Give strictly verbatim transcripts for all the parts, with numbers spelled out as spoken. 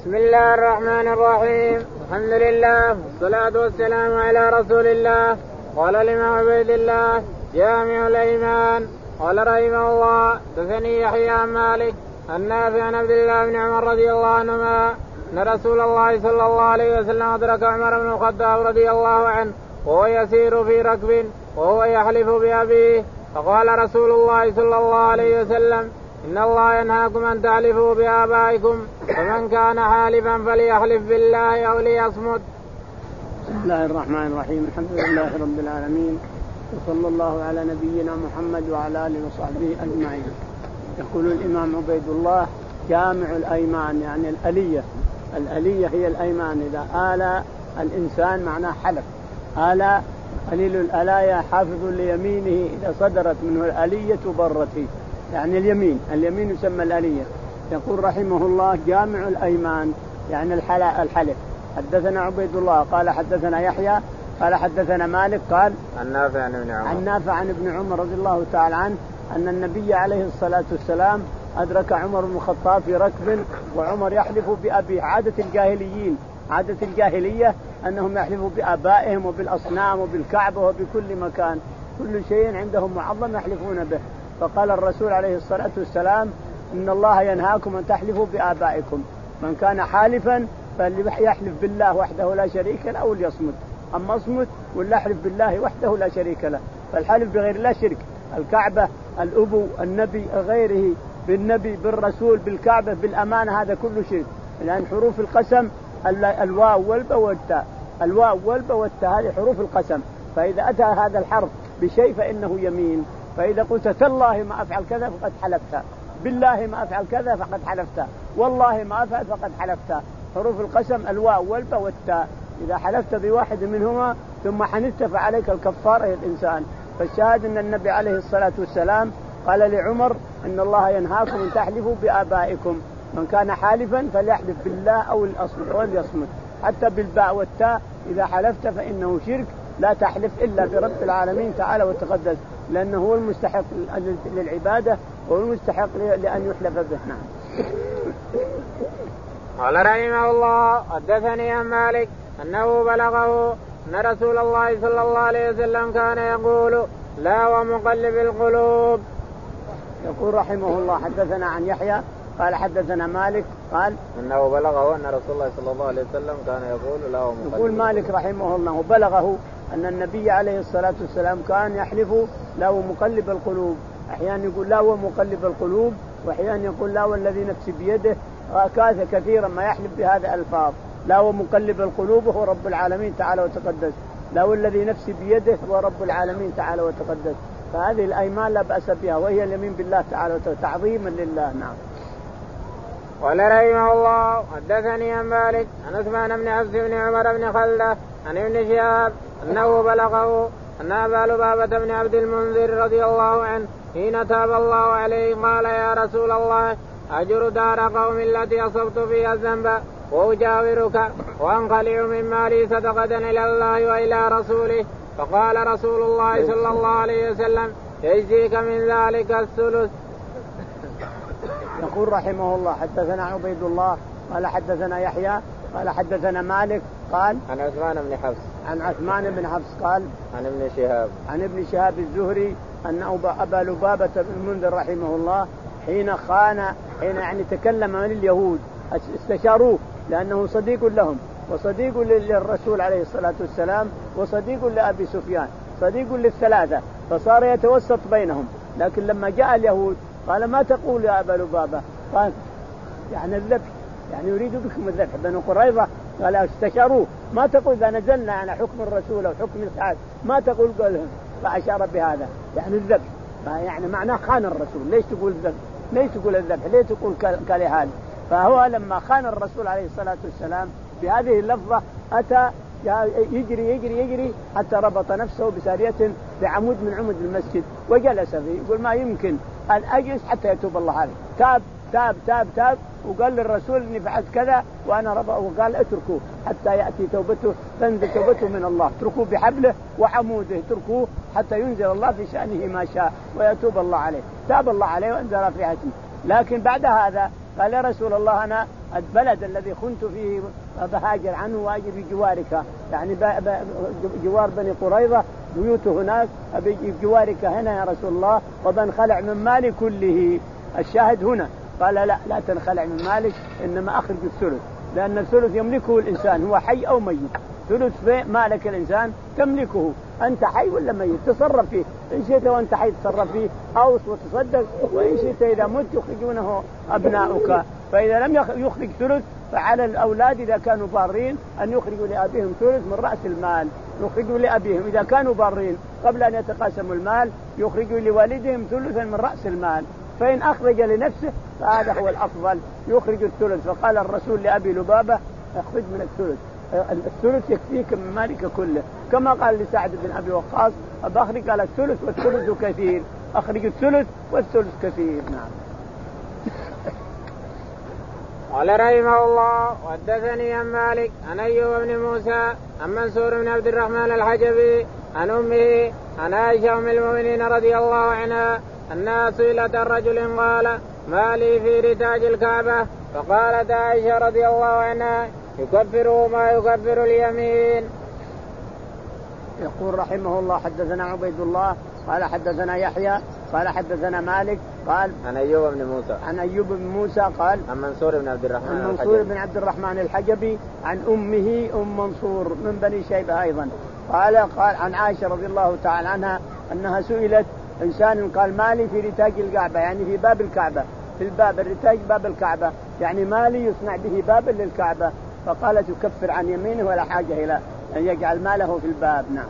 بسم الله الرحمن الرحيم. الحمد لله والصلاة والسلام على رسول الله. قال الإمام عبيد الله جامع الأيمان قال رحمه الله حدثني يحيى عن مالك النافع عن عبد الله بن عمر رضي الله عنهما أن رسول الله صلى الله عليه وسلم أدرك عمر بن الخطاب رضي الله عنه وهو يسير في ركب وهو يحلف بأبيه فقال رسول الله صلى الله عليه وسلم إن الله ينهاكم أن تحلفوا بآبائكم فمن كان حالفا فليحلف بالله أو ليصمت. بسم الله الرحمن الرحيم. الحمد لله رب العالمين وصلى الله على نبينا محمد وعلى آله وصحبه أجمعين. يقول الإمام عبيد الله جامع الأيمان يعني الألية. الألية هي الأيمان. إذا آل الإنسان معناه حلف. آل قليل الألايا حافظ ليمينه إذا صدرت منه الألية برته يعني اليمين. اليمين يسمى الألية. يقول رحمه الله جامع الأيمان يعني الحلف. حدثنا عبيد الله قال حدثنا يحيى قال حدثنا مالك قال النافع عن ابن عمر النافع عن ابن عمر رضي الله تعالى عنه أن النبي عليه الصلاة والسلام أدرك عمر بن الخطاب في ركب وعمر يحلف بأبيه. عادة الجاهليين عادة الجاهلية أنهم يحلفوا بآبائهم وبالأصنام وبالكعبة وبكل مكان كل شيء عندهم معظم يحلفون به. فقال الرسول عليه الصلاة والسلام إن الله ينهاكم أن تحلفوا بآبائكم من كان حالفا فليحلف بالله وحده لا شريك له أو ليصمت. أما اصمت ولا احلف بالله وحده لا شريك له. فالحلف بغير الله شرك. الكعبة الأبو النبي غيره بالنبي بالرسول بالكعبة بالأمانة هذا كله شرك. لأن حروف القسم الواو والباء والتاء. الواو والباء والتاء هذه حروف القسم. فإذا أتى هذا الحرف بشيء فإنه يمين. فإذا قلت تالله ما أفعل كذا فقد حلفت. بالله ما أفعل كذا فقد حلفت. والله ما أفعل فقد حلفت. حروف القسم الواو والباء والتاء. إذا حلفت بواحد منهما ثم حنثت فعليك الكفارة الإنسان. فالشاهد أن النبي عليه الصلاة والسلام قال لعمر إن الله ينهاكم أن تحلفوا بآبائكم من كان حالفا فليحلف بالله أو ليصمت. حتى بالباء والتاء إذا حلفت فإنه شرك. لا تحلف إلا برب العالمين تعالى وتقدس لأنه هو المستحق للعبادة وهو المستحق لأن يحلف به. نعم. قال رحمه الله حدثني عن مالك أنه بلغه أن رسول الله صلى الله عليه وسلم كان يقول لا ومقلب القلوب. يقول رحمه الله حدثنا عن يحيى قال حدثنا مالك قال أنه بلغه أن رسول الله صلى الله عليه وسلم كان يقول لا ومقلب. يقول مالك رحمه الله بلغه أن النبي عليه الصلاة والسلام كان يحلف لا ومقلب القلوب. أحيانا يقول لا ومقلب القلوب وأحيانا يقول لا والذي نفسي بيده. وكاث كثيرا ما يحلف بهذا الألفاظ. لا ومقلب القلوب هو رب العالمين تعالى وتقدس. لا والذي نفسي بيده هو رب العالمين تعالى وتقدس. فهذه الأيمان لا بأس بها وهي اليمين بالله تعالى تعظيما لله. نعم. قال رحمه الله حدثني عن مالك عن عثمان بن حفص بن عمر بن خلة عن ابن شهاب أنه بلغه أن أبا لبابة بن عبد المنذر رضي الله عنه حين تاب الله عليه قال يا رسول الله أجر دار قوم التي أصبت فيها الذنب وأجاورك وأنخلع من مالي صدقة إلى الله وإلى رسوله. فقال رسول الله صلى الله عليه وسلم يجزيك من ذلك الثلث. يقول رحمه الله حدثنا عبيد الله قال حدثنا يحيى قال حدثنا مالك قال عن عثمان بن حفص عن عثمان بن حفص قال عن ابن شهاب عن ابن شهاب الزهري أن أبا لبابة بن المنذر رحمه الله حين خان حين يعني تكلم عن اليهود استشاروه لأنه صديق لهم وصديق للرسول عليه الصلاة والسلام وصديق لأبي سفيان صديق للثلاثة فصار يتوسط بينهم. لكن لما جاء اليهود قال ما تقول يا أبا لبابة؟ قال يعني الذبح يعني يريد بكم الذبح. بنو قريظة قال استشاروه ما تقول إذا نزلنا على حكم الرسول أو حكم السعاد ما تقول قالهم. فأشار بهذا يعني الذبح يعني معناه خان الرسول. ليش تقول الذبح؟ ليش تقول الذبح؟ ليش تقول كالهال؟ فهو لما خان الرسول عليه الصلاة والسلام بهذه اللفظة أتى يجري يجري يجري حتى ربط نفسه بسارية بعمود من عمود المسجد وجلس فيه. يقول ما يمكن أن أجلس حتى يتوب الله عليه. تاب تاب تاب تاب وقال للرسول إني فعلت كذا وأنا ربط وقال اتركوه حتى يأتي توبته تنزل توبته من الله. اتركوه بحبله وعموده اتركوه حتى ينزل الله في شأنه ما شاء ويتوب الله عليه. تاب الله عليه وانزل في حسنه. لكن بعد هذا قال يا رسول الله أنا البلد الذي كنت فيه بهاجر عنه وأجي بجوارك، يعني جوار بني قريظة بيوته هناك، أبي بجوارك هنا يا رسول الله وبنخلع من مالي كله. الشاهد هنا قال لا لا تنخلع من مالك، إنما أخرج الثلث، لأن الثلث يملكه الإنسان هو حي أو ميت. ثلث في مالك الإنسان تملكه، أنت حي ولا ميت تصرف فيه، إن شئت وأنت حي تصرف فيه أو وتصدق، وإن شئت إذا مت يخرجونه أبناؤك. فإذا لم يخرج ثلث فعلى الأولاد إذا كانوا بارين أن يخرجوا لأبيهم ثلث من رأس المال، يخرجوا لأبيهم إذا كانوا بارين قبل أن يتقاسموا المال يخرجوا لوالدهم ثلثا من رأس المال. فإن أخرج لنفسه فهذا هو الأفضل، يخرج الثلث. فقال الرسول لأبي لبابة اخرج من الثلث، الثلث يكفيك من مالك كله، كما قال لسعد بن أبي وقاص أخرج على الثلث والثلث كثير، أخرج الثلث والثلث كثير. نعم. قال رحمه الله وحدثني عن مالك عن أيوب بن موسى عن منصور بن عبد الرحمن الحجبي عن أمه عن عائشة أم المؤمنين رضي الله عنها أنها سئلت الرجل قال ما لي في رتاج الكعبة، فقالت عائشة رضي الله عنها يكفره ما يكفر اليمين. يقول رحمه الله حدثنا عبيد الله قال حدثنا يحيى قال حدثنا مالك قال عن أيوب بن موسى عن أيوب بن موسى قال عن منصور بن عبد الرحمن عن منصور بن عبد الرحمن الحجبي عن أمه أم منصور من بني شيبة أيضا قال قال عن عائشة رضي الله تعالى عنها أنها سئلت إنسان قال مالي في رتاج الكعبة، يعني في باب الكعبة، في الباب الرتاج باب الكعبة، يعني مالي يصنع به باب للكعبة، فقالت يكفر عن يمينه ولا حاجة إلى أن يجعل ماله في الباب. نعم.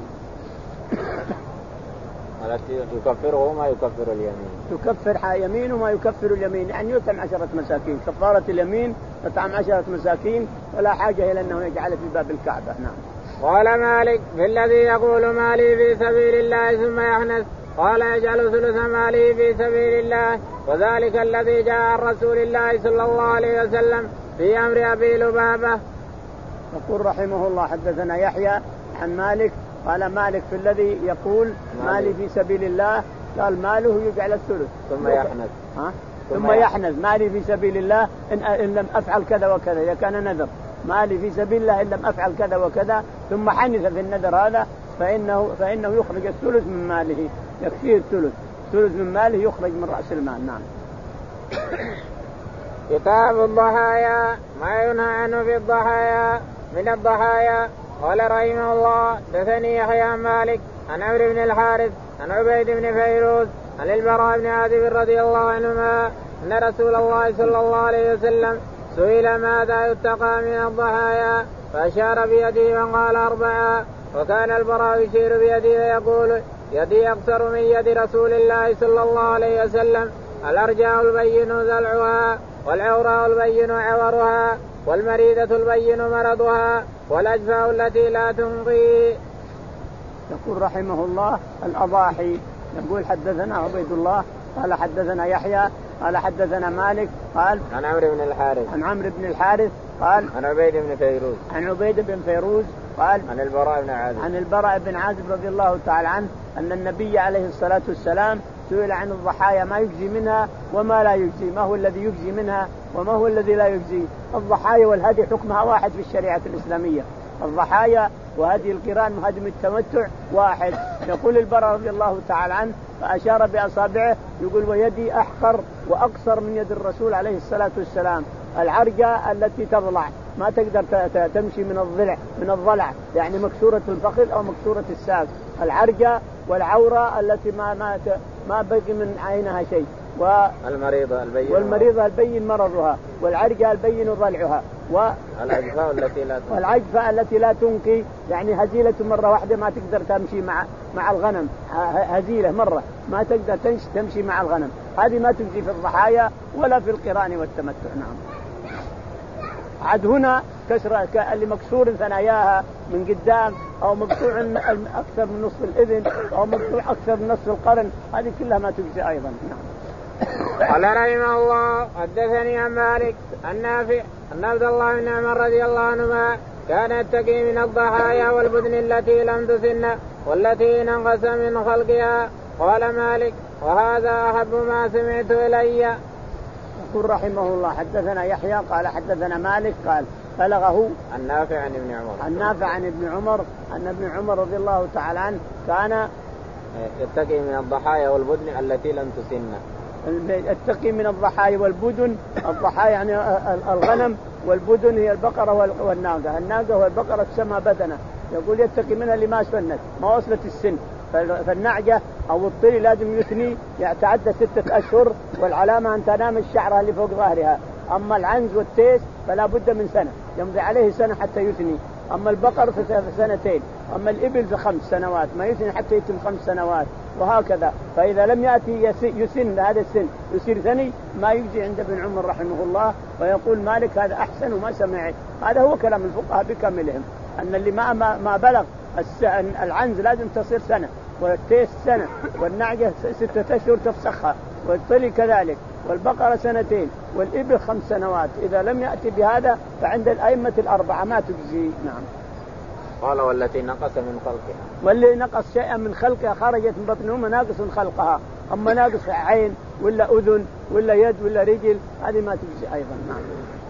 يكفره ما يكفر اليمين، يكفر يمينه ما يكفر اليمين، يعني يطعم عشرة مساكين، كفارة اليمين يطعم عشرة مساكين ولا حاجة إلى أنه يجعل في باب الكعبة. نعم. قال مالك في الذي يقول مالي في سبيل الله ثم يحنث قال يجعل ثلث مالي في سبيل الله، وذلك الذي جاء عن رسول الله صلى الله عليه وسلم في أمر أبي لبابة. يقول رحمه الله حدثنا يحيى عن مالك قال مالك في الذي يقول مالي في سبيل الله قال ماله يجعل الثلث ثم يحنث ها؟ ثم يحنث مالي في سبيل الله إن, إن لم أفعل كذا وكذا، إذا كان نذر مالي في سبيل الله إن لم أفعل كذا وكذا ثم حنث في النذر هذا فإنه, فإنه يخرج الثلث من ماله، يكفيه الثلث، ثلث من ماله يخرج من رأس المال. نعم. كتاب الضحايا ما ينهى عنه في الضحايا من الضحايا. قال رحمه الله دثني يحيى عن مالك عن عمرو بن الحارث عن عبيد بن فيروز عن البراء بن عازب رضي الله عنهما أن رسول الله صلى الله عليه وسلم سئل ماذا يتقى من الضحايا فأشار بيده وقال أربعة، وكان البراء يشير بيده ويقول يدي أقصر من يد رسول الله صلى الله عليه وسلم، الأرجاء البين ذلعها والعوراء البين عورها والمريضة البين مرضها والأجفاء التي لا تنقي. يقول رحمه الله الأضاحي. يقول حدثنا عبيد الله قال حدثنا يحيى قال حدثنا مالك قال عن عمرو بن الحارث عن عمرو بن الحارث قال عن عبيد بن فيروز عن عبيد بن فيروز قال عن البراء بن عازب عن البراء بن عازب رضي الله تعالى عنه أن النبي عليه الصلاة والسلام سئل عن الضحايا ما يجزي منها وما لا يجزي، ما هو الذي يجزي منها وما هو الذي لا يجزي. الضحايا والهدي حكمها واحد في الشريعة الإسلامية، الضحايا وهدي القران وهدي التمتع واحد. يقول البراء رضي الله تعالى عنه فأشار بأصابعه يقول ويدي أحقر وأقصر من يد الرسول عليه الصلاة والسلام، العرجة التي تضلع ما تقدر تمشي من الضلع من الضلع يعني مكسورة الفخذ أو مكسورة الساق، العرجة والعورة التي ما ما ما بقي من عينها شيء، والمريضة البين والمريضة البين مرضها والعرجة البين ضلعها والعجفاء التي لا تنقي والعجفاء التي لا تنقي يعني هزيلة مرة واحدة ما تقدر تمشي مع مع الغنم، هزيلة مرة ما تقدر تمشي مع الغنم، هذه ما تجزي في الضحايا ولا في القران والتمتع. نعم. عاد هنا كسرة اللي مكسور ثناياها من قدام أو مقطوع أكثر من نصف الإذن أو مقطوع أكثر من نصف القرن، هذه كلها ما تجزي أيضا. نعم. قال رحمه الله حدثني عن مالك النافع أن عبد الله بن عمر رضي الله عنهما كان يتقي من الضحايا والبدن التي لم تسن والتي ننقص من خلقها. قال مالك وهذا أحب ما سمعت إلي. يقول رحمه الله حدثنا يحيى قال حدثنا مالك قال بلغه النافع عن ابن عمر النافع عن ابن عمر أن ابن عمر رضي الله تعالى عنه كان يتقي من الضحايا والبدن التي لم تسن. يتقي من الضحايا والبدن، الضحايا يعني الغنم، والبدن هي البقرة والناقة. الناقة والبقرة تسمى بدنة، يقول يتقي منها لما سنت ما وصلت السن. فالنعجة أو الطري لازم يثني يتعدى ستة أشهر، والعلامة أن تنام الشعر اللي فوق ظهرها. أما العنز والتيس فلا بد من سنة، يمضي عليه سنة حتى يثني. أما البقر في سنتين، أما الإبل في خمس سنوات ما يثني حتى يتم خمس سنوات، وهكذا. فإذا لم يأتي يسن هذا السن يصير ثني ما يجي عند ابن عمر رحمه الله. ويقول مالك هذا أحسن وما سمعت. هذا هو كلام الفقهاء بكاملهم، أن اللي ما ما بلغ العنز لازم تصير سنة، والتيس سنة، والنعجة ستة أشهر تفسخها، والطلي كذلك، والبقرة سنتين، والإبل خمس سنوات. إذا لم يأتي بهذا فعند الأئمة الأربعة ما تجزي. نعم. قال والتي نقص من خلقها، واللي نقص شيئا من خلقها خرجت من بطن أمه ناقص من خلقها. أما ناقص عين ولا أذن ولا يد ولا رجل هذه ما تجزي أيضا. نعم.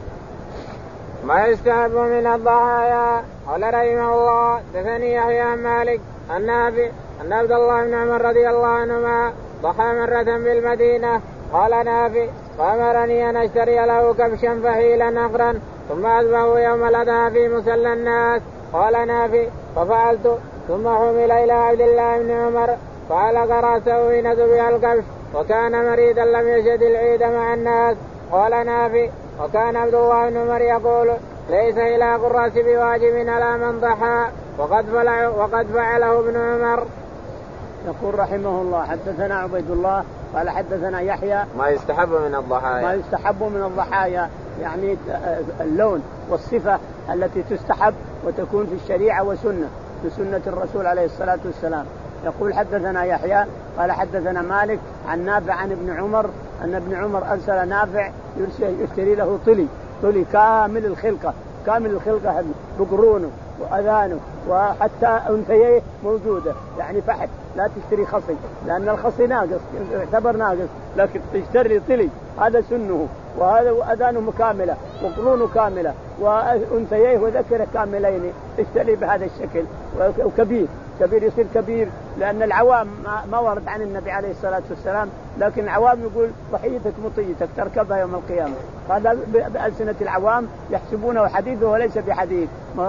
ما يستحب من الضحايا. قال رحمه الله دثني يحيى عن مالك النافع أن عبد الله بن عمر رضي الله عنهما ضحى مرة بالمدينة. قال نافع فأمرني أن أشتري له كبشا فحيلا أقرا ثم أذبحه يوم الأضحى في مصلى الناس. قال نافع ففعلت ثم حمل إلى عبد الله بن عمر فعلق رأسه حين ذبح الكبش وكان مريضا لم يشهد العيد مع الناس. قال نافع وكان عبد الله بن عمر يقول ليس إلاق الرأس بواجب على من ضحى وقد وقد فعله ابن عمر. يقول رحمه الله حدثنا عبيد الله قال حدثنا يحيى ما يستحب من الضحايا. ما يستحب من الضحايا يعني اللون والصفة التي تستحب وتكون في الشريعة وسنة بسنة الرسول عليه الصلاة والسلام. يقول حدثنا يحيى قال حدثنا مالك عن نافع عن ابن عمر أن ابن عمر أرسل نافع يشتري له طلي طلي كامل الخلقة كامل الخلقة بقرونه وأذانه وحتى أنثيه موجودة يعني فحت. لا تشتري خصي لأن الخصي ناقص يعتبر ناقص، لكن تشتري طلي هذا سنه، وهذا أذانه كاملة وقرونه كاملة وأنثيه وذكره كاملين تشتري بهذا الشكل. وكبير كبير يصير كبير لأن العوام ما ورد عن النبي عليه الصلاة والسلام، لكن العوام يقول ضحيتك مطيتك تركبها يوم القيامة. هذا بألسنة العوام يحسبونه حديث وليس بحديث.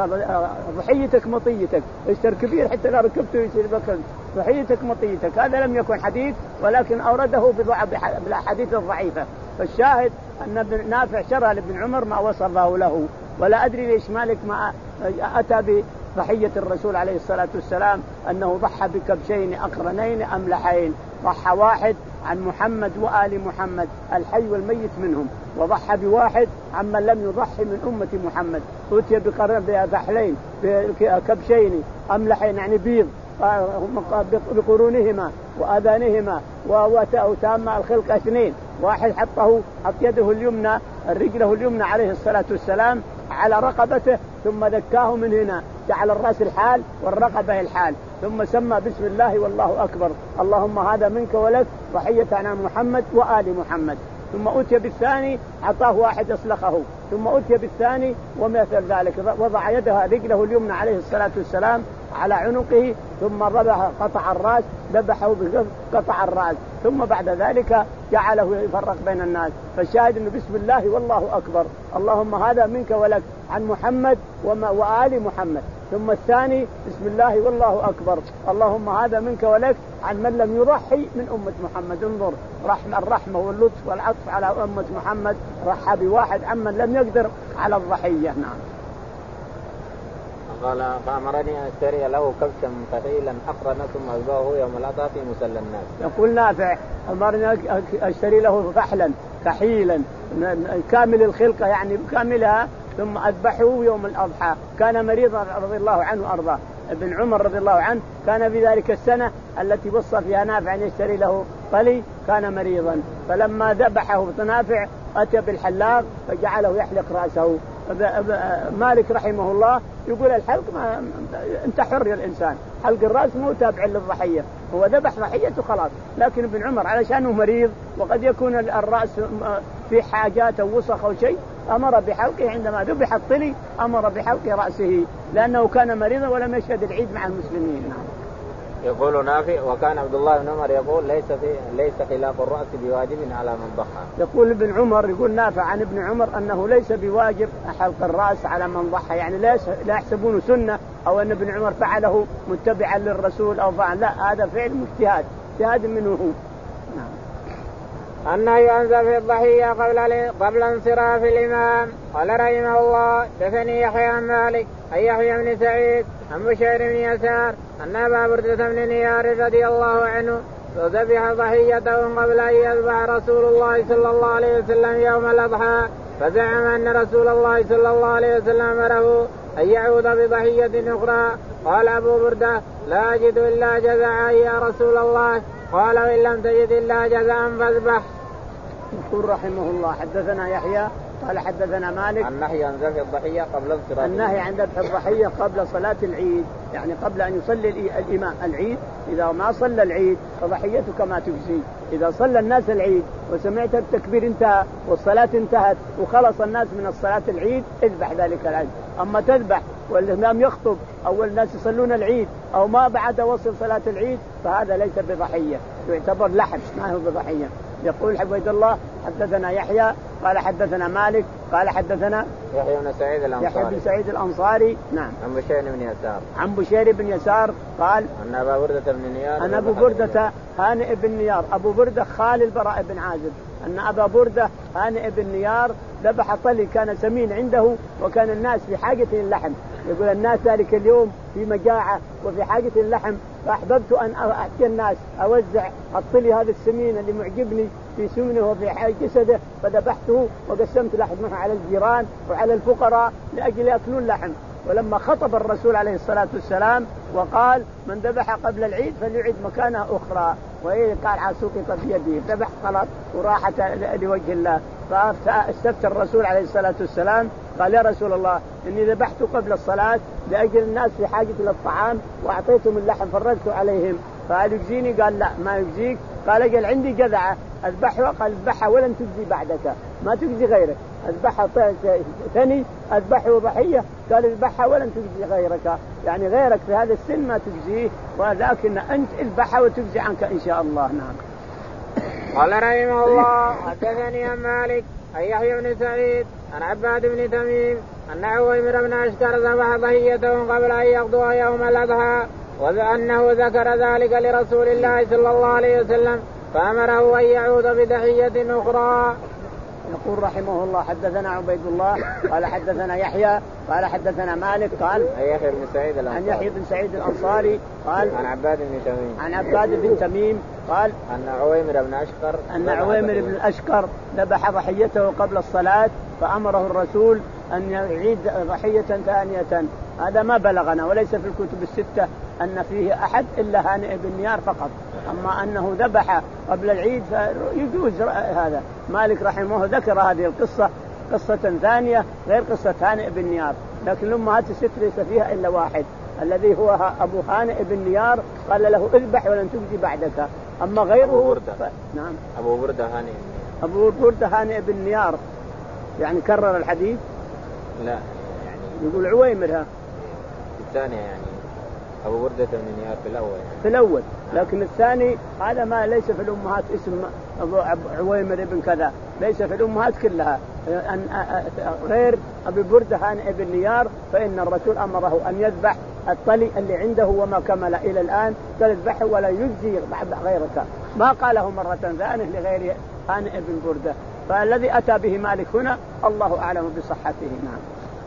ضحيتك مطيتك اشتر كبير حتى لا ركبته يصير بكر ضحيتك مطيتك. هذا لم يكن حديث ولكن أورده بالأحاديث الضعيفة. فالشاهد أن ابن نافع شرى لابن عمر ما وصله له. ولا أدري ليش مالك ما أتى بضحية الرسول عليه الصلاة والسلام أنه ضحى بكبشين أقرنين أملحين. ضحى واحد عن محمد وآل محمد الحي والميت منهم، وضحى بواحد عمن لم يضحي من أمة محمد. أتي بفحلين بكبشين أملحين يعني بيض بقرونهما وآذانهما وتام الخلق اثنين. واحد حطه حط يده اليمنى رجله اليمنى عليه الصلاة والسلام على رقبته ثم ذكاه من هنا جعل الرأس الحال والرقبة الحال ثم سمى بسم الله والله أكبر اللهم هذا منك ولك ضحية عن محمد وآل محمد. ثم أتي بالثاني أعطاه واحد أسلخه. ثم أتي بالثاني ومثل ذلك وضع يدها رجله اليمنى عليه الصلاة والسلام على عنقه ثم ربح قطع الرأس ذبحه بقطع الرأس. ثم بعد ذلك جعله يفرق بين الناس. فالشاهد انه بسم الله والله اكبر اللهم هذا منك ولك عن محمد وآل محمد. ثم الثاني بسم الله والله اكبر اللهم هذا منك ولك عن من لم يضحي من أمة محمد. انظر رحمة الرحمة واللطف والعطف على أمة محمد. رحى بواحد عمن لم يقدر على الضحية. نعم. قال فأمرني أن أشتري له كبشا فحيلا أقرن ثم أذبحه يوم الأضحى في مصلى الناس. يقول نافع أمرني أشتري له فحلا كحيلا كامل الخلقة يعني كاملها ثم أذبحه يوم الأضحى. كان مريضا رضي الله عنه أرضاه. ابن عمر رضي الله عنه كان في ذلك السنة التي وصى فيها نافع أن يشتري له طلي كان مريضا. فلما ذبحه نافع أتى بالحلاق فجعله يحلق رأسه مالك رحمه الله يقول الحلق ما أنت حر يا الإنسان، حلق الرأس مو تابع للضحية، هو ذبح ضحيته خلاص. لكن ابن عمر علشانه مريض وقد يكون الرأس في حاجات أو وسخ أو شيء أمر بحلقه، عندما ذبح الطلي أمر بحلق رأسه لأنه كان مريضا ولم يشهد العيد مع المسلمين. يقول نافع وكان عبد الله بن عمر يقول ليس في ليس خلاف الرأس بواجب على من ضحى. يقول ابن عمر يقول نافع عن ابن عمر أنه ليس بواجب حلق الرأس على من ضحى، يعني لا لا يحسبونه سنة أو أن ابن عمر فعله متبعا للرسول أو فعل، لا هذا فعل مجتهد اجتهاد منه هو. نعم. النهي عن ذبح الضحية قبل قبل انصراف الإمام. قال رحمه الله دثني يحيى عن مالك أن يحيى بن سعيد عن بشير بن يسار أن أبا بردة بن نيار رضي الله عنه ذبح ضحيته قبل أن يذبح رسول الله صلى الله عليه وسلم يوم الأضحى، فزعم أن رسول الله صلى الله عليه وسلم أمره أن يعود بضحية أخرى. قال أبو بردة لا أجد إلا جزعا يا رسول الله. قال وإن لم تجد إلا جزعا فاذبح. يقول رحمه الله حدثنا يحيى قال حدثنا مالك النهي عن ذبح الضحية قبل انصراف النهي عن ذبح الضحية قبل صلاة العيد، يعني قبل أن يصلي الإمام العيد. إذا ما صلى العيد فضحيتك ما تجزي. إذا صلى الناس العيد وسمعت التكبير انتهى والصلاة انتهت وخلص الناس من الصلاة العيد اذبح ذلك العيد. أما تذبح والإمام يخطب أو الناس يصلون العيد أو ما بعد وصل صلاة العيد فهذا ليس بضحية، يعتبر لحم ما هو بضحية. يقول عبيد الله حدثنا يحيى قال حدثنا مالك قال حدثنا يحيى بن سعيد الأنصاري يحيى بن سعيد الأنصاري نعم عن بشير بن يسار عن بشير بن يسار قال أن أبا بردة بن نيار أن أبو بردة هانئ بن نيار أبو بردة خال البراء بن عازب أن أبا بردة هانئ بن نيار ذبح طلي كان سمين عنده وكان الناس في حاجة اللحم. يقول الناس ذلك اليوم في مجاعة وفي حاجة اللحم، فأحببت أن أحكي الناس أوزع الطلي هذا السمين اللي معجبني في سمنه وفي جسده، فذبحته وقسمت لحمه على الجيران وعلى الفقراء لأجل يأكلون لحم. ولما خطب الرسول عليه الصلاة والسلام وقال من ذبح قبل العيد فليعد مكانه أخرى، وإيه قال عسوقط بيده ذبح خلاص وراحت لوجه الله. فاستفتى الرسول عليه الصلاة والسلام قال يا رسول الله إني ذبحت قبل الصلاة لأجل الناس في حاجة للطعام وأعطيتهم اللحم فرجت عليهم، فهل يجزيني؟ قال لا ما يجزيك. قال اجل عندي جذعة أذبحها. قال اذبحها ولن تجزي بعدك، ما تجزي غيرك. اذبحها ثاني اذبحه ضحية. قال اذبحها ولن تجزي غيرك، يعني غيرك في هذا السن ما تجزيه، ولكن أنت اذبحها وتجزي عنك إن شاء الله. نعم. قال رحمه الله حدثني عن مالك أن يحيى بن سعيد عن عباد بن تميم أن عويمر بن أشكر ذبح ضحيته قبل أن يغدو يوم الأضحى، وأنه ذكر ذلك لرسول الله صلى الله عليه وسلم فأمره أن يعود بضحية أخرى. يقول رحمه الله حدثنا عبيد الله قال حدثنا يحيى قال حدثنا مالك قال عن يحيى بن سعيد الأنصاري عن يحيى بن سعيد الأنصاري قال عن عباد بن تميم عن عباد بن تميم قال أن عويمر بن أشكر أن عويمر بن أشكر ذبح ضحيته قبل الصلاة فأمره الرسول أن يعيد ضحية ثانية. هذا ما بلغنا وليس في الكتب الستة أن فيه أحد إلا هانئ بن نيار فقط، أما أنه ذبح قبل العيد فيجوز هذا. مالك رحمه ذكر هذه القصة قصة ثانية غير قصة هانئ بن نيار، لكن الأمهات الست ليس فيها إلا واحد الذي هو أبو هانئ بن نيار قال له اذبح ولن تجزي بعدك. أما غيره أبو بردة ف... نعم أبو بردة هانئ أبو بردة هانئ بن نيار يعني كرر الحديث لا يعني يقول عويمرها الثانية يعني أبو بردة بن نيار في الأول يعني. في الأول، لكن الثاني هذا ما ليس في الأمهات اسم أبو عويمر بن كذا، ليس في الأمهات كلها أن غير أبي بردة هانئ بن نيار، فإن الرسول أمره أن يذبح الطلي اللي عنده وما كمل إلى الآن فيذبحه ولا يجزي غيرك. ما قاله مرة ثانية لغير هانئ بن بردة، فالذي أتى به مالك هنا الله أعلم بصحته. نعم.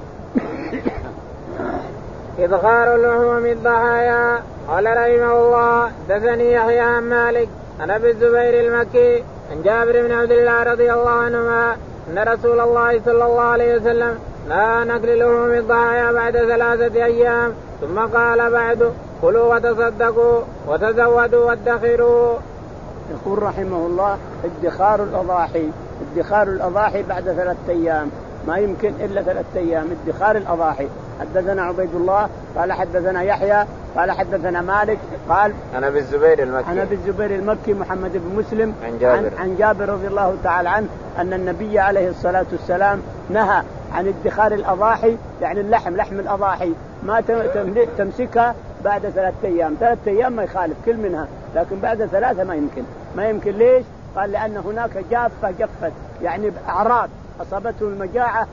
إدخار اللحوم الضحايا. قال رحمه الله دثني يحيى عن مالك عن أبي الزبير المكي عن جابر بن عبد الله رضي الله عنهما أن رسول الله صلى الله عليه وسلم نهى نكل لحوم الضحايا بعد ثلاثة أيام، ثم قال بعد كلوا وتصدقوا وتزودوا وادخروا. يقول رحمه الله ادخار الأضاحي ادخار الأضاحي بعد ثلاثة أيام. ما يمكن إلا ثلاثة أيام ادخار الأضاحي. حدثنا عبيد الله قال حدثنا يحيى قال حدثنا مالك قال عن أبي الزبير المكي عن أبي الزبير المكي محمد بن مسلم عن جابر, عن, عن جابر رضي الله تعالى عنه أن النبي عليه الصلاة والسلام نهى عن ادخار الأضاحي، يعني اللحم لحم الأضاحي ما تمسكها بعد ثلاثة أيام. ثلاثة أيام ما يخالف كل منها، لكن بعد ثلاثة ما يمكن. ما يمكن ليش؟ قال لأن هناك جافة جفت، يعني أعراب أصابته المجاعة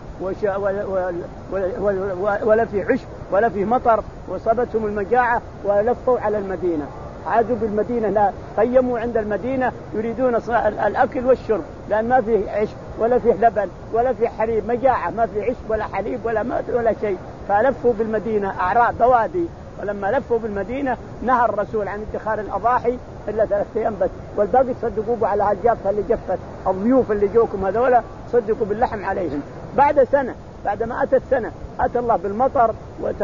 ولا في عشب ولا في مطر، وأصابتهم المجاعة ولفوا على المدينة، عادوا بالمدينة، لا قيموا عند المدينة يريدون الأكل والشرب، لأن ما فيه عشب ولا فيه لبن ولا فيه حليب، مجاعة ما فيه عشب ولا حليب ولا ماء ولا شيء، فلفوا بالمدينة أعراب بوادي. ولما لفوا بالمدينة نهى الرسول عن ادخار الأضاحي إلا ثلاثة أيام بس، والباقي صدقوا على هالجافة اللي جفت. الضيوف اللي جوكم هذولا صدقوا باللحم عليهم. بعد سنة، بعد ما أتت سنة، أتى الله بالمطر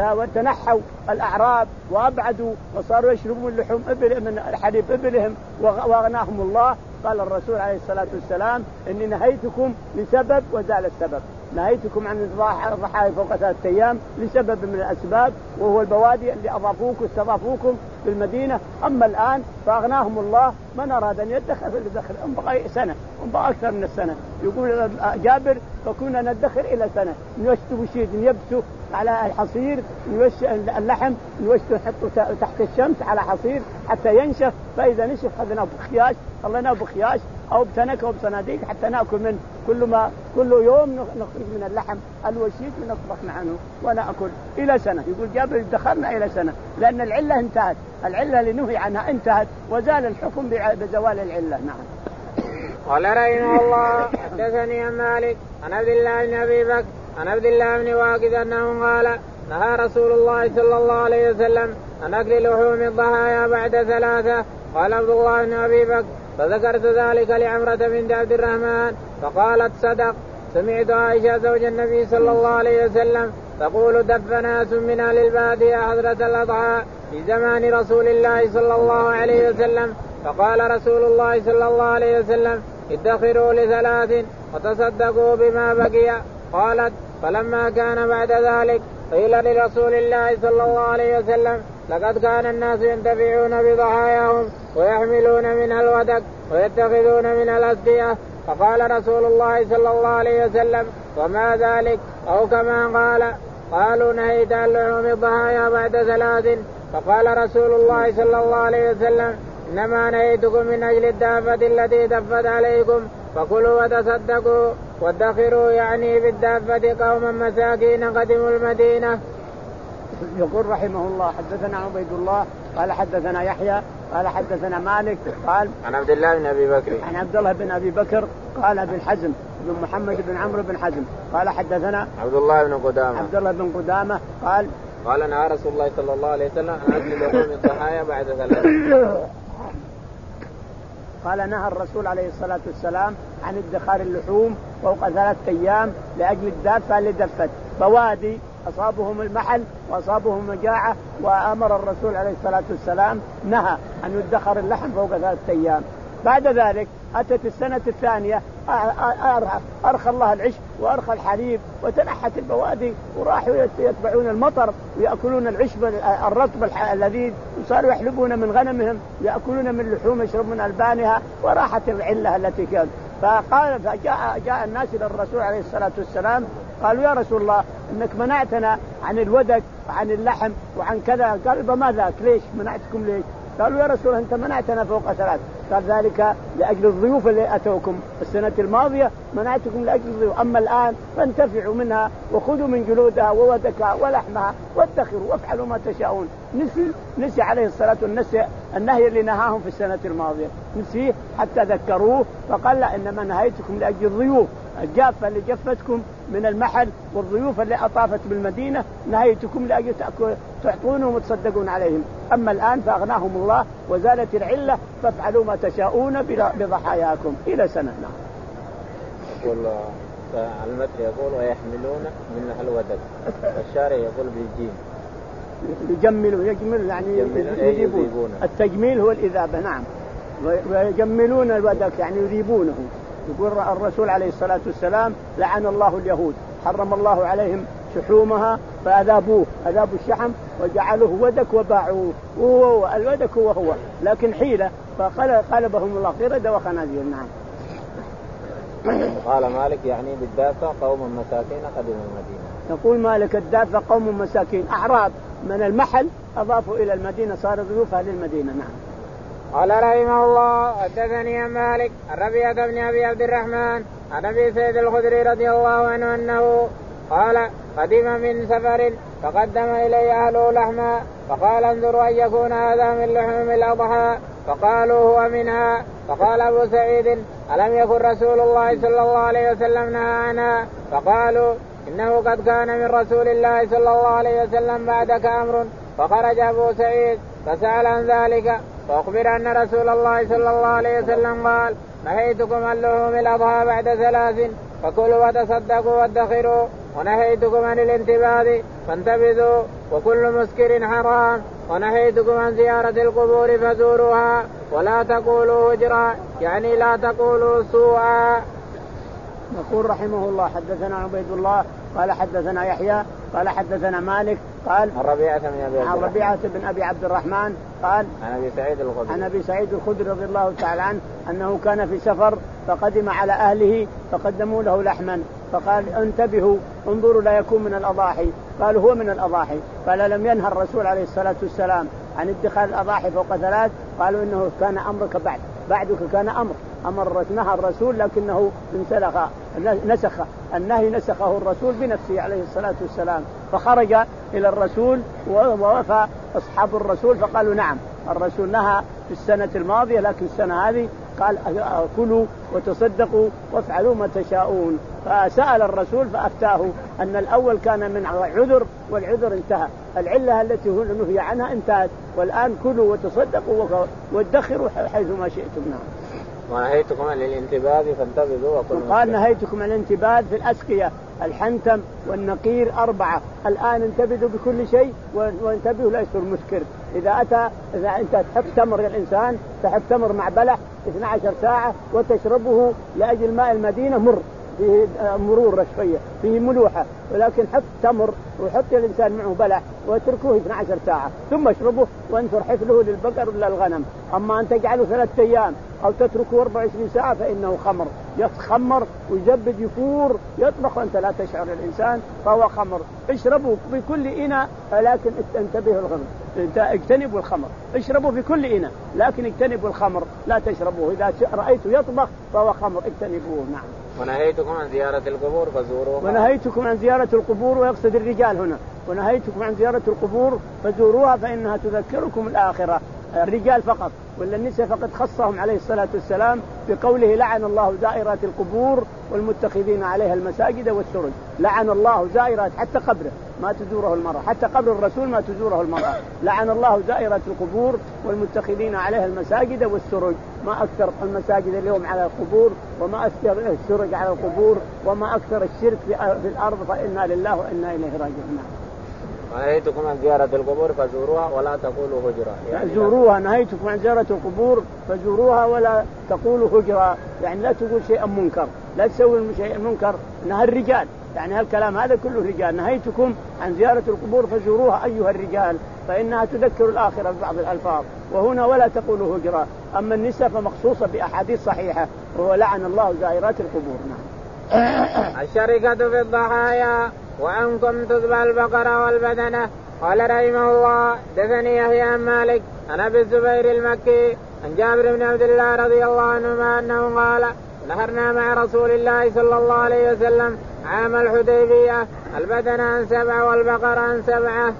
وتنحوا الأعراب وأبعدوا وصاروا يشربون لحوم إبل من حليب إبلهم وأغناهم الله. قال الرسول عليه الصلاة والسلام إني نهيتكم لسبب وزال السبب، نهيتكم عن الضحايا فوق ثلاثة أيام لسبب من الأسباب، وهو البوادي اللي أضافوكم استضافوكم في المدينة. أما الآن فأغناهم الله، من أراد أن يدخر فليدخر. انبغى سنة، انبغى أكثر من السنة. يقول جابر فكنا ندخر إلى سنة، نوشته بشيء يبسه على الحصير، نوش اللحم نوشته نحطه تحت الشمس على حصير حتى ينشف، فإذا نشف خذناه بخياش، خليناه بخياش أو بتنك أو بصناديق حتى نأكل منه. كل ما كل يوم نخرج من اللحم الوشيد ونطبخ عنه ونأكل إلى سنة. يقول جابر دخلنا إلى سنة لأن العلة انتهت، العلة اللي نهي عنها انتهت وزال الحكم بزوال العلة. نعم. قال رحمه الله حدثني عن مالك عن عبد الله بن أبي بكر عن عبد الله بن واقد أنه قال نهى رسول الله صلى الله عليه وسلم عن أكل لحوم الضحايا بعد ثلاثة. قال عبد الله بن أبي بكر فذكرت ذلك لعمرة بنت عبد الرحمن فقالت صدق. سمعت عائشة زوج النبي صلى الله عليه وسلم تقول دف ناس من أهل البادية حضرة الأضحى في زمان رسول الله صلى الله عليه وسلم، فقال رسول الله صلى الله عليه وسلم ادخروا لثلاث وتصدقوا بما بقي. قالت فلما كان بعد ذلك قيل لرسول الله صلى الله عليه وسلم لقد كان الناس ينتفعون بضحاياهم ويحملون منها الودك ويتخذون منها الأسقية، فقال رسول الله صلى الله عليه وسلم وما ذلك؟ أو كما قال. قالوا نهيت عن لحوم الضحايا بعد ثلاث. فقال رسول الله صلى الله عليه وسلم إنما نهيتكم من أجل الدابة التي دفت عليكم، فكلوا وتصدقوا وادخروا، يعني بالدابة قوما مساكين قدموا المدينة. يقول رحمه الله حدثنا عبيد الله قال حدثنا يحيى قال حدثنا مالك قال عن عبد الله بن أبي بكر عن عبد الله بن أبي بكر قال بن حزم بن محمد بن عمرو بن حزم قال حدثنا عبد الله بن قدامة عبد الله بن قدامة قال قال نهى رسول الله صلى الله عليه وسلم عن أكل لحوم الضحايا بعد ثلاث. قال نهى الرسول عليه الصلاة والسلام عن ادخار اللحوم فوق ثلاثة أيام لأجل الدافة اللي دفت بوادي أصابهم المحل وأصابهم مجاعة، وأمر الرسول عليه الصلاة والسلام نهى أن يدخر اللحم فوق ثلاثة أيام. بعد ذلك أتت السنة الثانية أرخى الله العشب وأرخى الحليب وتنحت البوادي وراحوا يتبعون المطر ويأكلون العشب الرطب اللذيذ، وصاروا يحلبون من غنمهم يأكلون من لحوم يشربون من ألبانها، وراحت العلة التي كانت. فقال فجاء جاء الناس إلى الرسول عليه الصلاة والسلام قالوا يا رسول الله إنك منعتنا عن الودك وعن اللحم وعن كذا. قال ما ذاك؟ ليش منعتكم ليش؟ قالوا يا رسول أنت منعتنا فوق ثلاث. قال ذلك لأجل الضيوف اللي أتوكم السنة الماضية، منعتكم لأجل الضيوف، أما الآن فانتفعوا منها وخذوا من جلودها وودكها ولحمها وادخروا وافعلوا ما تشاءون. نسي نسي عليه الصلاة والسلام النهي اللي نهاهم في السنة الماضية، نسيه حتى ذكروه فقال لا إنما نهيتكم لأجل الضيوف الجافة اللي جفتكم من المحل والضيوف اللي أطافت بالمدينة، نهيتكم لأجل تعطونهم وتصدقون عليهم، أما الآن فأغناهم الله وزالت العلة فافعلوا ما تشاءون بضحاياكم إلى سنة. يقول على المتن يقول ويحملون من الودك، الشارع يقول بالجيم يجملون يجمل يعني يذيبون. التجميل هو الإذابة. نعم. ويجملون الودك يعني يذيبونه. يقول الرسول عليه الصلاة والسلام لعن الله اليهود حرم الله عليهم شحومها فأذابوه أذابوا الشحم وجعلوه ودك وباعوه وهو الودك وهو لكن حيلة فقلبهم الله قردة وخنازير. نعم. قال مالك يعني بالدافع قوم مساكين قدموا المدينة. يقول مالك الدافع قوم مساكين أعراب من المحل أضافوا إلى المدينة صار ضيوفها للمدينة. نعم. قال رحمه الله حدثني مالك الربيعة بن أبي عبد الرحمن عن أبي سعيد الخدري رضي الله عنه أنه قال قدم من سفر فقدم إلي أهله لحما فقال انظروا أن يكون هذا من لحوم الأضحى فقالوا هو منها. فقال أبو سعيد ألم يكن رسول الله صلى الله عليه وسلم نهى عنها؟ فقالوا إنه قد كان من رسول الله صلى الله عليه وسلم بعدك أمر. فخرج أبو سعيد فسأل عن ذلك فأخبر أن رسول الله صلى الله عليه وسلم قال نهيتكم عن لحوم الأضحى بعد ثلاث فكلوا وتصدقوا وادخروا ونهيتكم عن الانتباذ فانتبذوا وكل مسكر حرام ونهيتكم عن زيارة القبور فزوروها ولا تقولوا هجرا يعني لا تقولوا سوءا. يقول رحمه الله حدثنا عبيد الله قال حدثنا يحيى قال حدثنا مالك قال الربيعة بن أبي عن ربيعة بن أبي عبد الرحمن قال عن أبي سعيد الخدري عن أبي سعيد الخدري رضي الله تعالى عنه أنه كان في سفر فقدم على أهله فقدموا له لحما فقال انتبهوا انظروا لا يكون من الأضاحي. قالوا هو من الأضاحي. قال لم ينهى الرسول عليه الصلاة والسلام عن ادخال الأضاحي فوق ثلاث. قالوا إنه كان أمرك بعد بعدك كان أمر أمر نهى الرسول لكنه انسلخ نسخ النهي نسخه الرسول بنفسه عليه الصلاة والسلام. فخرج إلى الرسول ووفى أصحاب الرسول فقالوا نعم الرسول نهى في السنة الماضية لكن السنة هذه قال كلوا وتصدقوا وافعلوا ما تشاءون. فسأل الرسول فأفتاه أن الأول كان من عذر والعذر انتهى العلة التي نهي عنها انتهت والآن كلوا وتصدقوا وادخروا حيث ما شئتم. نعم. ونهيتكم عن الانتباذ فانتبذوا وكلوا. قال نهيتكم عن الانتباذ في الأسقية الحنتم والنقير أربعة. الآن انتبذوا بكل شيء وانتبهوا لا يصير مسكر. إذا أتى إذا أنت تحب تمر الإنسان تحب تمر مع بلح اثنتي عشرة ساعة وتشربه لأجل ماء المدينة مر فيه مرور شوية فيه ملوحة ولكن حط تمر وحط الإنسان معه بلح واتركوه اثنتي عشرة ساعة ثم اشربه وانثر حفله للبقر ولا الغنم. أما أن تجعله ثلاثة أيام أو تتركه أربع وعشرين ساعة فإنه خمر يتخمر ويزبد يفور يطبخ وأنت لا تشعر الإنسان فهو خمر. اشربوا بكل إناء لكن انتبهوا الخمر اجتنبوا الخمر. اشربوا في كل إناء لكن اجتنبوا الخمر لا تشربوه. إذا رأيته يطبخ فهو خمر اجتنبوه. نعم. ونهيتكم عن زيارة القبور فزوروها. ونهيتكم عن زيارة القبور ويقصد الرجال هنا. ونهيتكم عن زيارة القبور فزوروها فإنها تذكركم الآخرة. الرجال فقط ولا النساء فقد خصهم عليه الصلاة والسلام بقوله لعن الله زائرات القبور والمتخذين عليها المساجد والسرج. لعن الله زائرات حتى قبره ما تزوره المرأة حتى قبر الرسول ما تزوره المرأة. لعن الله زائرات القبور والمتخذين عليها المساجد والسرج. ما أكثر المساجد اليوم على القبور وما أكثر السرج على القبور وما أكثر الشرك في الأرض فإنا لله وإنا إليه راجعون. نهيتكم عن زيارة القبور فزوروها ولا تقولوا هجرا. يعني زوروها نهيتكم عن زيارة القبور فزوروها ولا تقولوا هجرا يعني لا تقول شيئا منكر لا تسوي شيئا منكر. نهى الرجال يعني هالكلام هذا كله رجال. نهيتكم عن زيارة القبور فزوروها أيها الرجال فإنها تذكر الآخرة ببعض الألفاظ وهنا ولا تقولوا هجرا. أما النساء فمخصوصة بأحاديث صحيحة وهو لعن الله زائرات القبور. نعم. الشركة في الضحايا وأنكم تذبح البقرة والبدنة. قال رحمه الله دثني يحيى عن مالك عن أبي الزبير المكي عن جابر بن عبد الله رضي الله عنهما أنه قال نهرنا مع رسول الله صلى الله عليه وسلم عام الحديبية البدنة عن سبعة والبقرة عن سبعة.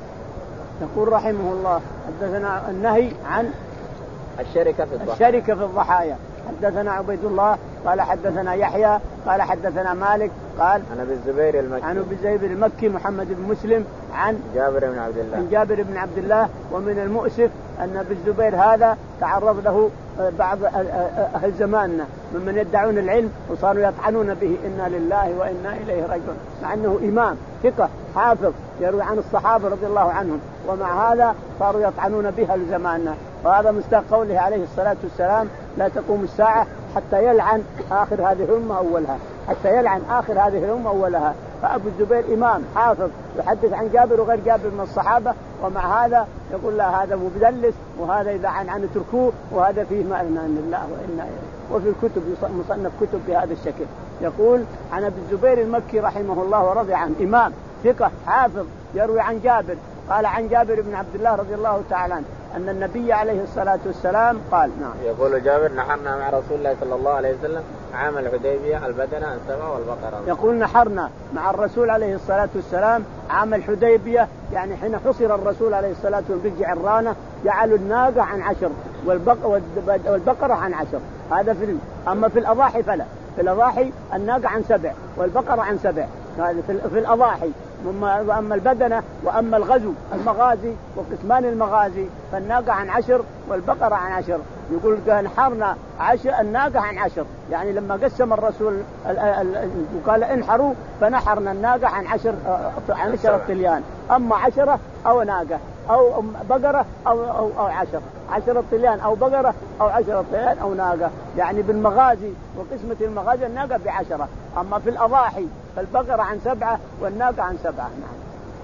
يقول رحمه الله حدثنا النهي عن الشركة في الضحايا. الشركة في الضحايا. حدثنا عبيد الله قال حدثنا يحيى قال حدثنا مالك قال عن أبي الزبير المكي عن أبي الزبير المكي محمد بن مسلم عن جابر بن عبد الله عن جابر بن عبد الله. ومن المؤسف أن أبي الزبير هذا تعرض له بعض أهل زماننا ممن يدعون العلم وصاروا يطعنون به إنا لله وإنا إليه راجعون مع أنه إمام ثقة حافظ يروي عن الصحابة رضي الله عنهم ومع هذا صاروا يطعنون به أهل زماننا. وهذا مستاق قوله عليه الصلاة والسلام لا تقوم الساعة حتى يلعن آخر هذه الأمة أولها حتى يلعن آخر هذه الأمة أولها. فأبو الزبير إمام حافظ يحدث عن جابر وغير جابر من الصحابة، ومع هذا يقول لا هذا مدلس، وهذا إذا عن عن تركوه، وهذا فيه ما إن الله وإنا إليه. وفي الكتب مصنف كتب بهذا الشكل. يقول عن أبي الزبير المكي رحمه الله ورضي عنه إمام ثقة حافظ يروي عن جابر قال عن جابر بن عبد الله رضي الله تعالى عنه أن النبي عليه الصلاة والسلام قال نعم. يقول جابر نحرنا مع رسول الله صلى الله عليه وسلم عام الحديبية البدنة السبع والبقرة. يقول نحرنا مع الرسول عليه الصلاة والسلام عام الحديبية، يعني حين حصر الرسول عليه الصلاة والسلام بالجعرانة جعلوا الناقة عن عشر والبقرة عن عشر. هذا في أما في الأضاحي فلا، في الأضاحي الناقة عن سبع والبقرة عن سبع، هذا في الأضاحي. وأما البدنة وأما الغزو المغازي وقسمان المغازي فالناقة عن عشر والبقرة عن عشر. يقول نحرنا عشر الناقة عن عشر، يعني لما قسم الرسول وقال انحروا فنحرنا الناقة عن عشر عن عشرة طليان، أما عشرة أو ناقة أو بقرة أو أو أو عشرة عشرة طليان أو بقرة أو عشرة طليان أو ناقة، يعني بالمغازي وقسمة المغازي الناقة بعشرة. أما في الأضاحي فالبقرة عن سبعة والناقة عن سبعة. نعم.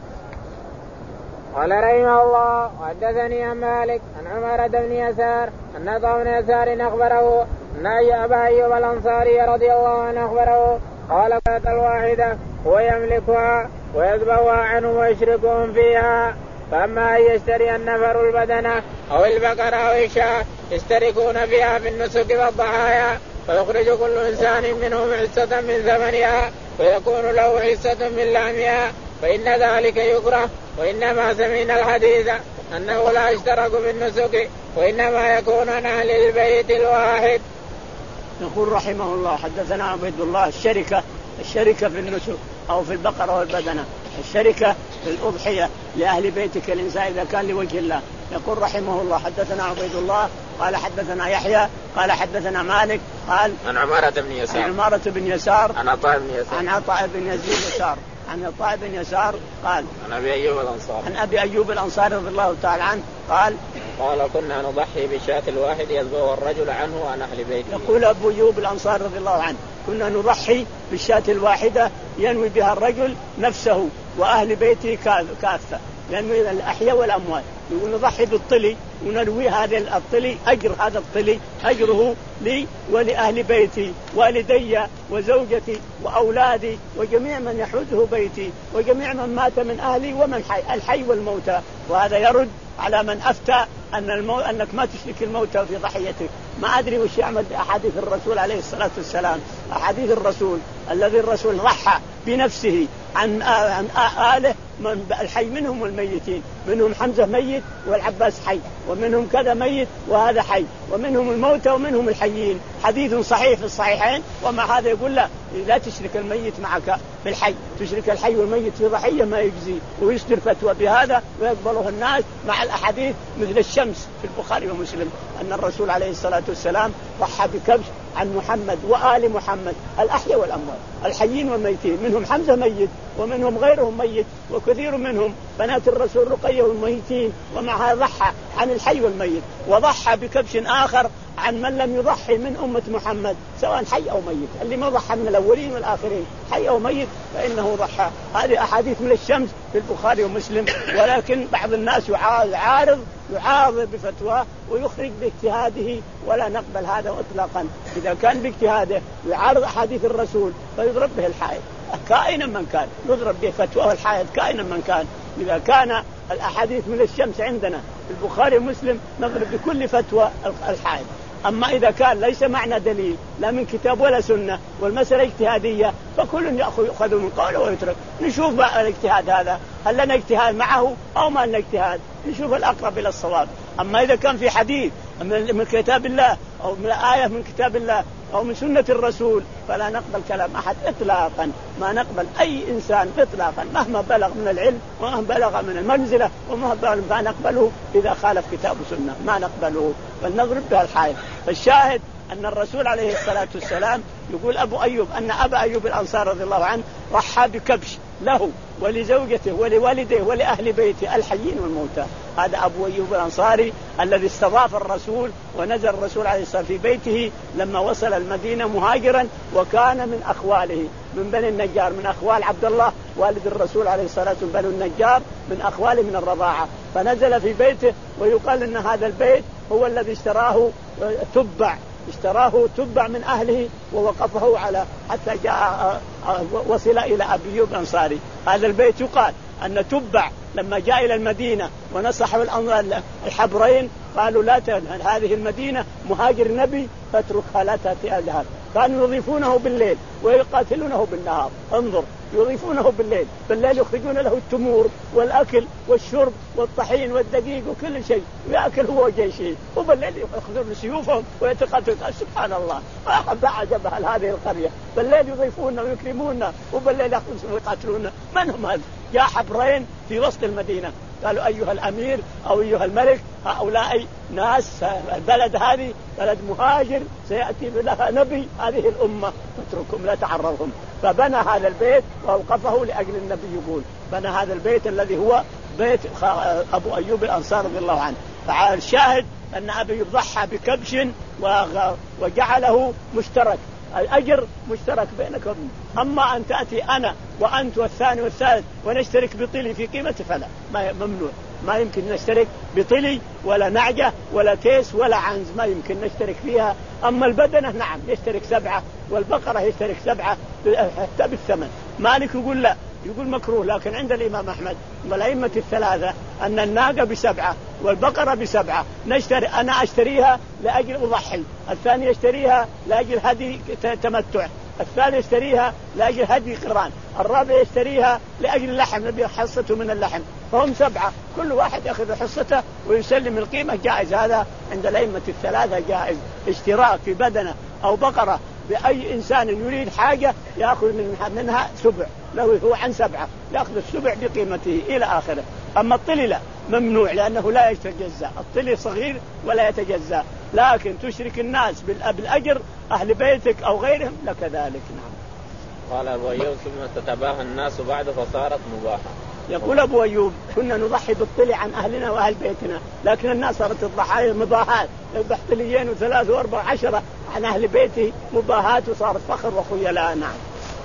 قال رحمه الله وحدثني عن مالك عن عمر بن يسار أن عطاء بن يسار أخبره أن أبا أيوب الأنصاري رضي الله عنه أخبره قال كانت الواحدة هو يملكها ويذبحها عنه ويشركهم فيها، فأما أن يشتري النفر البدنة أو البقرة أو الشاة يشتركون فيها في النسك والضحايا، فيخرج كل إنسان منهم حصة من ثمنها ويكون له حصة من لحمها، فإن ذلك يكره. وإنما سمعنا الحديث أنه لا يشترك في النسك وإنما يكون عن أهل البيت الواحد. يقول رحمه الله حدثنا عبيد الله الشركة الشركة في النسك أو في البقرة والبدنة، الشركة في الأضحية لأهل بيتك الإنسان إذا كان لوجه الله. يقول رحمه الله حدثنا عبيد الله قال حدثنا يحيى قال حدثنا مالك قال عن عمارة بن يسار عن عمارة بن يسار عن عطاء بن يسار عن عطاء بن يزيد يسار عن عطاء بن يسار قال عن أبي أيوب الأنصاري عن أبي أيوب الأنصاري رضي الله تعالى عنه قال قال كنا نضحي بالشاة الواحد يذبحه الرجل عنه وعن أهل بيته. يقول أبو أيوب الأنصاري رضي الله عنه كنا نضحي بالشاة الواحدة ينوي بها الرجل نفسه وأهل بيته كافة، ينوي الأحياء والأموات. يقول نضحي بالطلي ونروي هذا الطلي أجر هذا الطلي أجره لي ولأهل بيتي والدي وزوجتي وأولادي وجميع من يحوزه بيتي وجميع من مات من أهلي ومن حي الحي والموتى. وهذا يرد على من أفتى أن المو... أنك ما تشرك الموتى في ضحيتك. ما أدري وش يعمل أحاديث الرسول عليه الصلاة والسلام، أحاديث الرسول الذي الرسول ضحى بنفسه عن عن آله من الحي منهم والميتين، منهم حمزة ميت والعباس حي، ومنهم كذا ميت وهذا حي، ومنهم الموتى ومنهم الحيين. حديث صحيح في الصحيحين. ومع هذا يقول لا لا تشرك الميت معك بالحي، تشرك الحي والميت في ضحية ما يجزي، ويصدر فتوى بهذا ويقبله الناس مع الأحاديث مثل الشمس في البخاري ومسلم أن الرسول عليه الصلاة والسلام ضحى بكبش عن محمد وآل محمد الأحياء والأموات الحيين والميتين، منهم حمزة ميت ومنهم غيرهم ميت وكثير منهم بنات الرسول رقية والميتين، ومع هذا ضحى عن الحي والميت. وضحى بكبش آخر عن من لم يضحي من أمة محمد سواء حي أو ميت، اللي ما ضحى من الأولين والآخرين حي أو ميت فإنه ضحى. هذه أحاديث من الشمس في البخاري ومسلم. ولكن بعض الناس يعارض يعارض بفتواه ويخرج باجتهاده ولا نقبل هذا إطلاقا. إذا كان باجتهاده يعارض أحاديث الرسول فيضرب به الحائط كائنا من كان، يضرب به فتواه الحائط كائنا من كان. إذا كان الأحاديث من الشمس عندنا في البخاري ومسلم نضرب بكل فتوى الحائط. أما إذا كان ليس معنا دليل لا من كتاب ولا سنة والمسألة اجتهادية فكل يأخذ من قوله ويترك. نشوف بقى الاجتهاد هذا هل لنا اجتهاد معه أو ما لنا اجتهاد، نشوف الأقرب إلى الصواب. أما إذا كان في حديث من كتاب الله أو من آية من كتاب الله أو من سنة الرسول فلا نقبل كلام أحد إطلاقا، ما نقبل أي إنسان إطلاقا مهما بلغ من العلم ومهما بلغ من المنزلة ومهما بلغ ما نقبله إذا خالف كتاب وسنة ما نقبله بل نضرب بها الحائط. فالشاهد أن الرسول عليه الصلاة والسلام يقول أبو أيوب أن أبا أيوب الأنصار رضي الله عنه ضحى بكبش له ولزوجته ولوالديه ولأهل بيته الحيين والموتى. هذا أبو أيوب الأنصاري الذي استضاف الرسول ونزل الرسول عليه الصلاة والسلام في بيته لما وصل المدينة مهاجرا، وكان من أخواله من بني النجار، من أخوال عبد الله والد الرسول عليه الصلاة والسلام بنو النجار، من أخواله من الرضاعة. فنزل في بيته، ويقال أن هذا البيت هو الذي اشتراه تبع اشتراه تبع من أهله ووقفه على حتى جاء وصل إلى أبي أيوب الأنصاري. هذا البيت يقال أن تبع لما جاء إلى المدينة ونصحوا الحبرين قالوا لا تذهب هذه المدينة مهاجر نبي فاتركها لا تأتي أذهب. كانوا يضيفونه بالليل ويقاتلونه بالنهار. انظر، يضيفونه بالليل، بالليل يخرجون له التمور والأكل والشرب والطحين والدقيق وكل شيء ويأكل هو وجيشه، وبالليل يأخذون سيوفهم ويتقاتلون. سبحان الله، بعد بهل هذه القرية بالليل يضيفوننا ويكرموننا وبالليل يأخذون ويقاتلون. من هم هذا؟ جاء حبرين في وسط المدينة قالوا أيها الأمير أو أيها الملك هؤلاء ناس البلد هذه بلد مهاجر سيأتي لها نبي هذه الأمة فاتركهم لا تعرضهم. فبنى هذا البيت وأوقفه لأجل النبي. يقول بنى هذا البيت الذي هو بيت أبو أيوب الأنصاري رضي الله عنه. فالشاهد أن أبي أيوب ضحى بكبش وجعله مشترك، الأجر مشترك بينك وبين. أما أن تأتي أنا وأنت والثاني والثالث ونشترك بطلي في قيمته فلا، ما ممنوع، ما يمكن نشترك بطلي ولا نعجة ولا تيس ولا عنز، ما يمكن نشترك فيها. أما البدنة نعم يشترك سبعة، والبقرة يشترك سبعة حتى بالثمن. مالك يقول لا، يقول مكروه، لكن عند الإمام أحمد والأئمة الثلاثة أن الناقة بسبعة والبقرة بسبعة. نشتري، أنا أشتريها لأجل أضحي، الثاني يشتريها لأجل هدي تمتع، الثالث يشتريها لأجل هدي قران، الرابع يشتريها لأجل اللحم نبي حصته من اللحم. فهم سبعة، كل واحد يأخذ حصته ويسلم القيمة. جائز هذا عند الأئمة الثلاثة، جائز اشتراك في بدنة أو بقرة بأي إنسان يريد حاجة يأخذ منها سبع، لو هو عن سبعة يأخذ السبع بقيمته إلى آخره. أما الطلي لا، ممنوع لأنه لا يتجزأ، الطلي صغير ولا يتجزأ، لكن تشرك الناس بالأجر أهل بيتك أو غيرهم لك ذلك. نعم. قال أبو أيوب ثم تتباهى الناس بعد فصارت مباحة. يقول أبو أيوب كنا نضحي بالطلي عن أهلنا وأهل بيتنا، لكن الناس صارت الضحايا مباهات، يذبح طليين وثلاث وأربع عشرة عن أهل بيته مباهات وصارت فخر وخيلاء. نعم.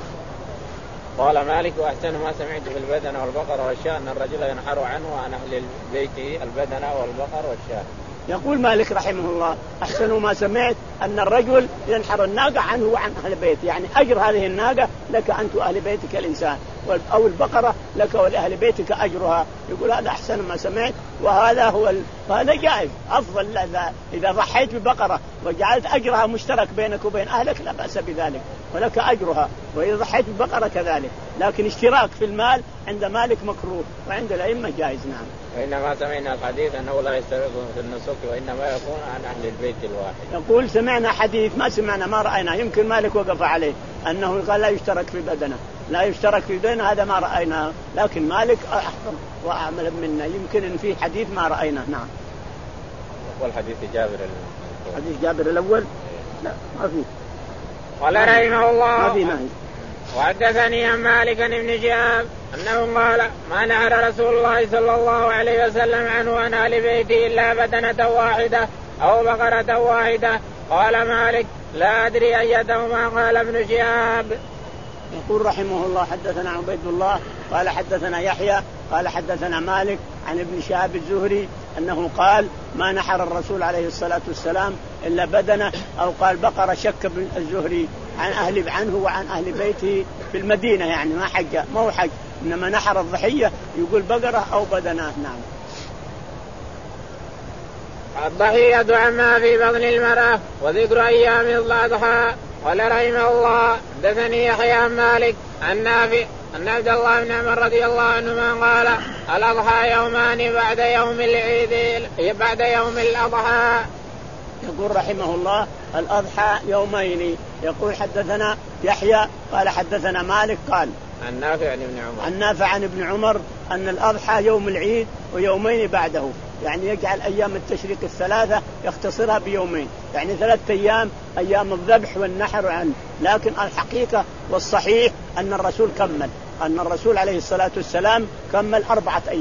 قال مالك وأحسن ما سمعت في البدنة والبقر والشاة أن الرجل ينحر عنه وعن أهل بيته البدنة والبقر والشاة. يقول مالك رحمه الله أحسن ما سمعت أن الرجل ينحر الناقة عنه وعن أهل بيته، يعني أجر هذه الناقة لك أنت وأهل بيتك الإنسان، أو البقرة لك ولأهل بيتك أجرها. يقول هذا أحسن ما سمعت، وهذا هو ال... هذا جائز أفضل. إذا ضحيت ببقرة وجعلت أجرها مشترك بينك وبين أهلك لا بأس بذلك ولك أجرها، وإذا ضحيت ببقرة كذلك. لكن اشتراك في المال عند مالك مكروه وعند الأئمة جائز. نعم. وإنما سمعنا الحديث أنه لا يشترك في النسك وإنما يكون عن أهل البيت الواحد. يقول سمعنا حديث ما سمعنا ما رأينا، يمكن مالك وقف عليه أنه قال لا يشترك في بدنه، لا يشترك في بدنه، هذا ما رأينا، لكن مالك أحفظ وأعمل منا، يمكن إن في حديث ما رأينا. نعم. والحديث جابر حديث جابر الأول لا ما في. قال رحمه الله ما في نهي. وحدثني عن مالك بن شهاب أنه قال ما نهر رسول الله صلى الله عليه وسلم عنه وعن أهل بيته إلا بدنة واحدة أو بقرة واحدة. قال مالك لا أدري أيتهما. قال ابن شهاب يقول رحمه الله حدثنا عبيد الله قال حدثنا يحيى قال حدثنا مالك عن ابن شهاب الزهري أنه قال ما نحر الرسول عليه الصلاة والسلام إلا بدنة أو قال بقرة. شك الزهري عن أهل عنه وعن أهل بيته في المدينة، يعني ما حج ما هو حج إنما نحر الضحية، يقول بقرة أو بدنة. نعم. الضحية عما في بطن المرأة وذكر أيام الأضحى. قال رحمه الله حدثني يحيى عن مالك عن نافع أن عبد الله بن عمر رضي الله عنهما قال الأضحى يومان بعد يوم العيد بعد يوم الأضحى. يقول رحمه الله الأضحى يومين. يقول حدثنا يحيى قال حدثنا مالك قال عن نافع عن ابن عمر عن نافع عن ابن عمر أن الأضحى يوم العيد ويومين بعده، يعني يجعل أيام التشريق الثلاثة يختصرها بيومين، يعني ثلاثة أيام أيام الذبح والنحر عنه. لكن الحقيقة والصحيح أن الرسول كمل، أن الرسول عليه الصلاة والسلام كمل أربعة أيام،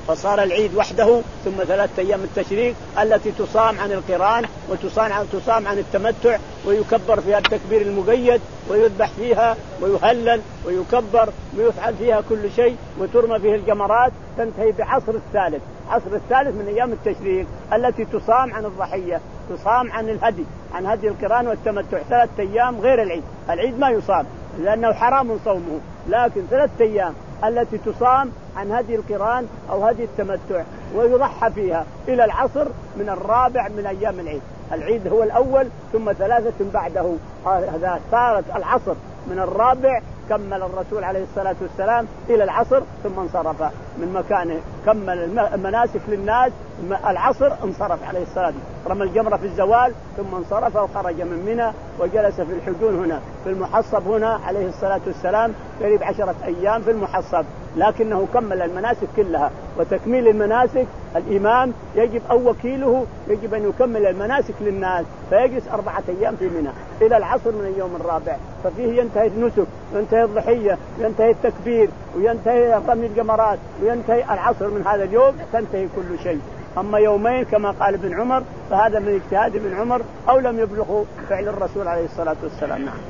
فصار العيد وحده ثم ثلاثة أيام التشريق التي تصام عن القران وتصام عن تصام عن التمتع، ويكبر فيها التكبير المقيد ويذبح فيها ويهلل ويكبر ويفعل فيها كل شيء وترمى فيه الجمرات، تنتهي بعصر الثالث، عصر الثالث من أيام التشريق التي تصام عن الضحية، تصام عن الهدي، عن هدي القران والتمتع ثلاثة أيام غير العيد. العيد ما يصام لأنه حرام صومه، لكن ثلاثة أيام التي تصام عن هدي القران أو هدي التمتع ويضحى فيها إلى العصر من الرابع من أيام العيد. العيد هو الأول ثم ثلاثة بعده، هذا صارت العصر من الرابع. كمل الرسول عليه الصلاة والسلام إلى العصر ثم انصرف من مكانه، كمل المناسك للناس، العصر انصرف عليه الصلاة والسلام، رمى الجمرة في الزوال ثم انصرف وخرج من منى وجلس في الحجون هنا في المحصب هنا عليه الصلاة والسلام قريب عشرة أيام في المحصب، لكنه كمل المناسك كلها. وتكميل المناسك الإمام يجب أو وكيله يجب أن يكمل المناسك للناس، فيجلس أربعة أيام في منى إلى العصر من اليوم الرابع، ففيه ينتهي النسك وينتهي الضحية وينتهي التكبير وينتهي رمي الجمرات وينتهي العصر من هذا اليوم، تنتهي كل شيء. أما يومين كما قال ابن عمر فهذا من اجتهاد ابن عمر أو لم يبلغه فعل الرسول عليه الصلاة والسلام. نعم.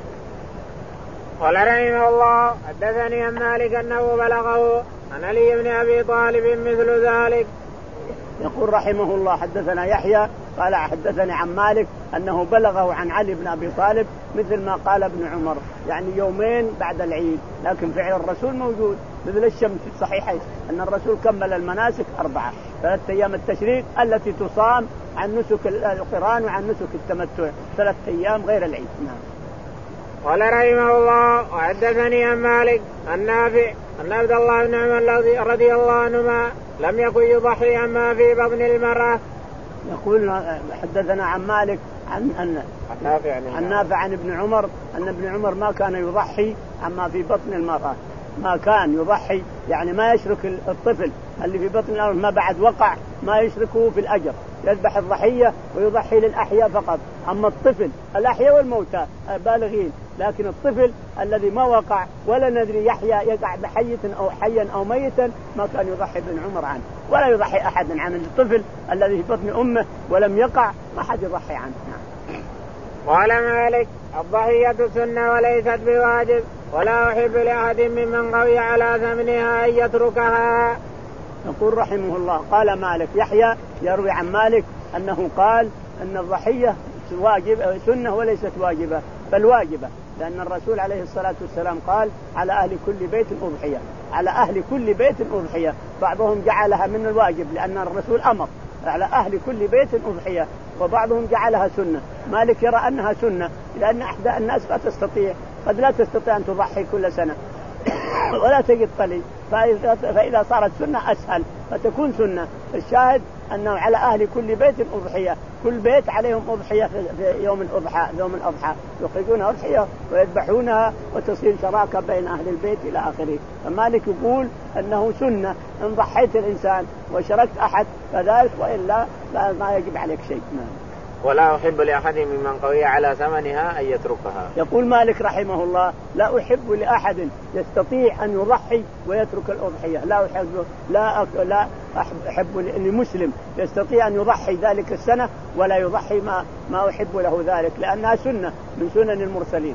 قال رحمه الله حدثني عن مالك أنه بلغه عن علي بن أبي طالب مثل ذلك. يقول رحمه الله حدثنا يحيى قال حدثني عن مالك أنه بلغه عن علي بن أبي طالب مثل ما قال ابن عمر، يعني يومين بعد العيد، لكن فعل الرسول موجود مثل الشمس في الصحيحين أن الرسول كمل المناسك أربعة، ثلاثة أيام التشريق التي تصام عن نسك القران وعن نسك التمتع ثلاثة أيام غير العيد. نعم. قال رحمه الله وحدثني عن مالك النافع أن عبد الله بن عمر رضي الله عنهما لم يكن يضحي عما في بطن المرأة. يقول حدثنا عن مالك عن عن نافع عن نافع عن ابن عمر أن ابن عمر ما كان يضحي عما في بطن المرأة، ما كان يضحي يعني ما يشرك الطفل اللي في بطن الأرض ما بعد وقع ما يشركه في الأجر، يذبح الضحية ويضحي للأحياء فقط. أما الطفل الأحياء والموتى بالغين، لكن الطفل الذي ما وقع ولا ندري يحيى يقع بحية أو حيا أو ميتا ما كان يضحي ابن عمر عنه، ولا يضحي أحد عن الطفل الذي في بطن أمه ولم يقع ما حد يضحي عنه. قال مالك الضحية سنة وليست بواجب، ولا أحب لأحد ممن قوي على ثمنها أن يتركها. يقول رحمه الله قال مالك يحيى يروي عن مالك أنه قال أن الضحية واجب سنة وليست واجبة بل واجبة، لأن الرسول عليه الصلاة والسلام قال على أهل كل بيت أضحية، على أهل كل بيت أضحية، بعضهم جعلها من الواجب لأن الرسول أمر على أهل كل بيت أضحية، وبعضهم جعلها سنة. مالك يرى أنها سنة لأن أحد الناس لا تستطيع قد لا تستطيع أن تضحي كل سنة ولا تجد طلي، فإذا صارت سنة أسهل فتكون سنة. الشاهد أنه على أهل كل بيت أضحية، كل بيت عليهم أضحية في يوم الأضحى، يوم الأضحى يخرجون أضحية ويذبحونها وتصير شراكة بين أهل البيت إلى آخره. فمالك يقول أنه سنة إن ضحيت الإنسان وشركت أحد كذلك، وإلا ما يجب عليك شيء. ولا أحب لأحد ممن قوي على ثمنها أن يتركها. يقول مالك رحمه الله لا أحب لأحد يستطيع أن يضحي ويترك الأضحية، لا أحب لا لا أحب لمسلم يستطيع أن يضحي ذلك السنة ولا يضحي ما ما أحب له ذلك، لأنها سنة من سنن المرسلين.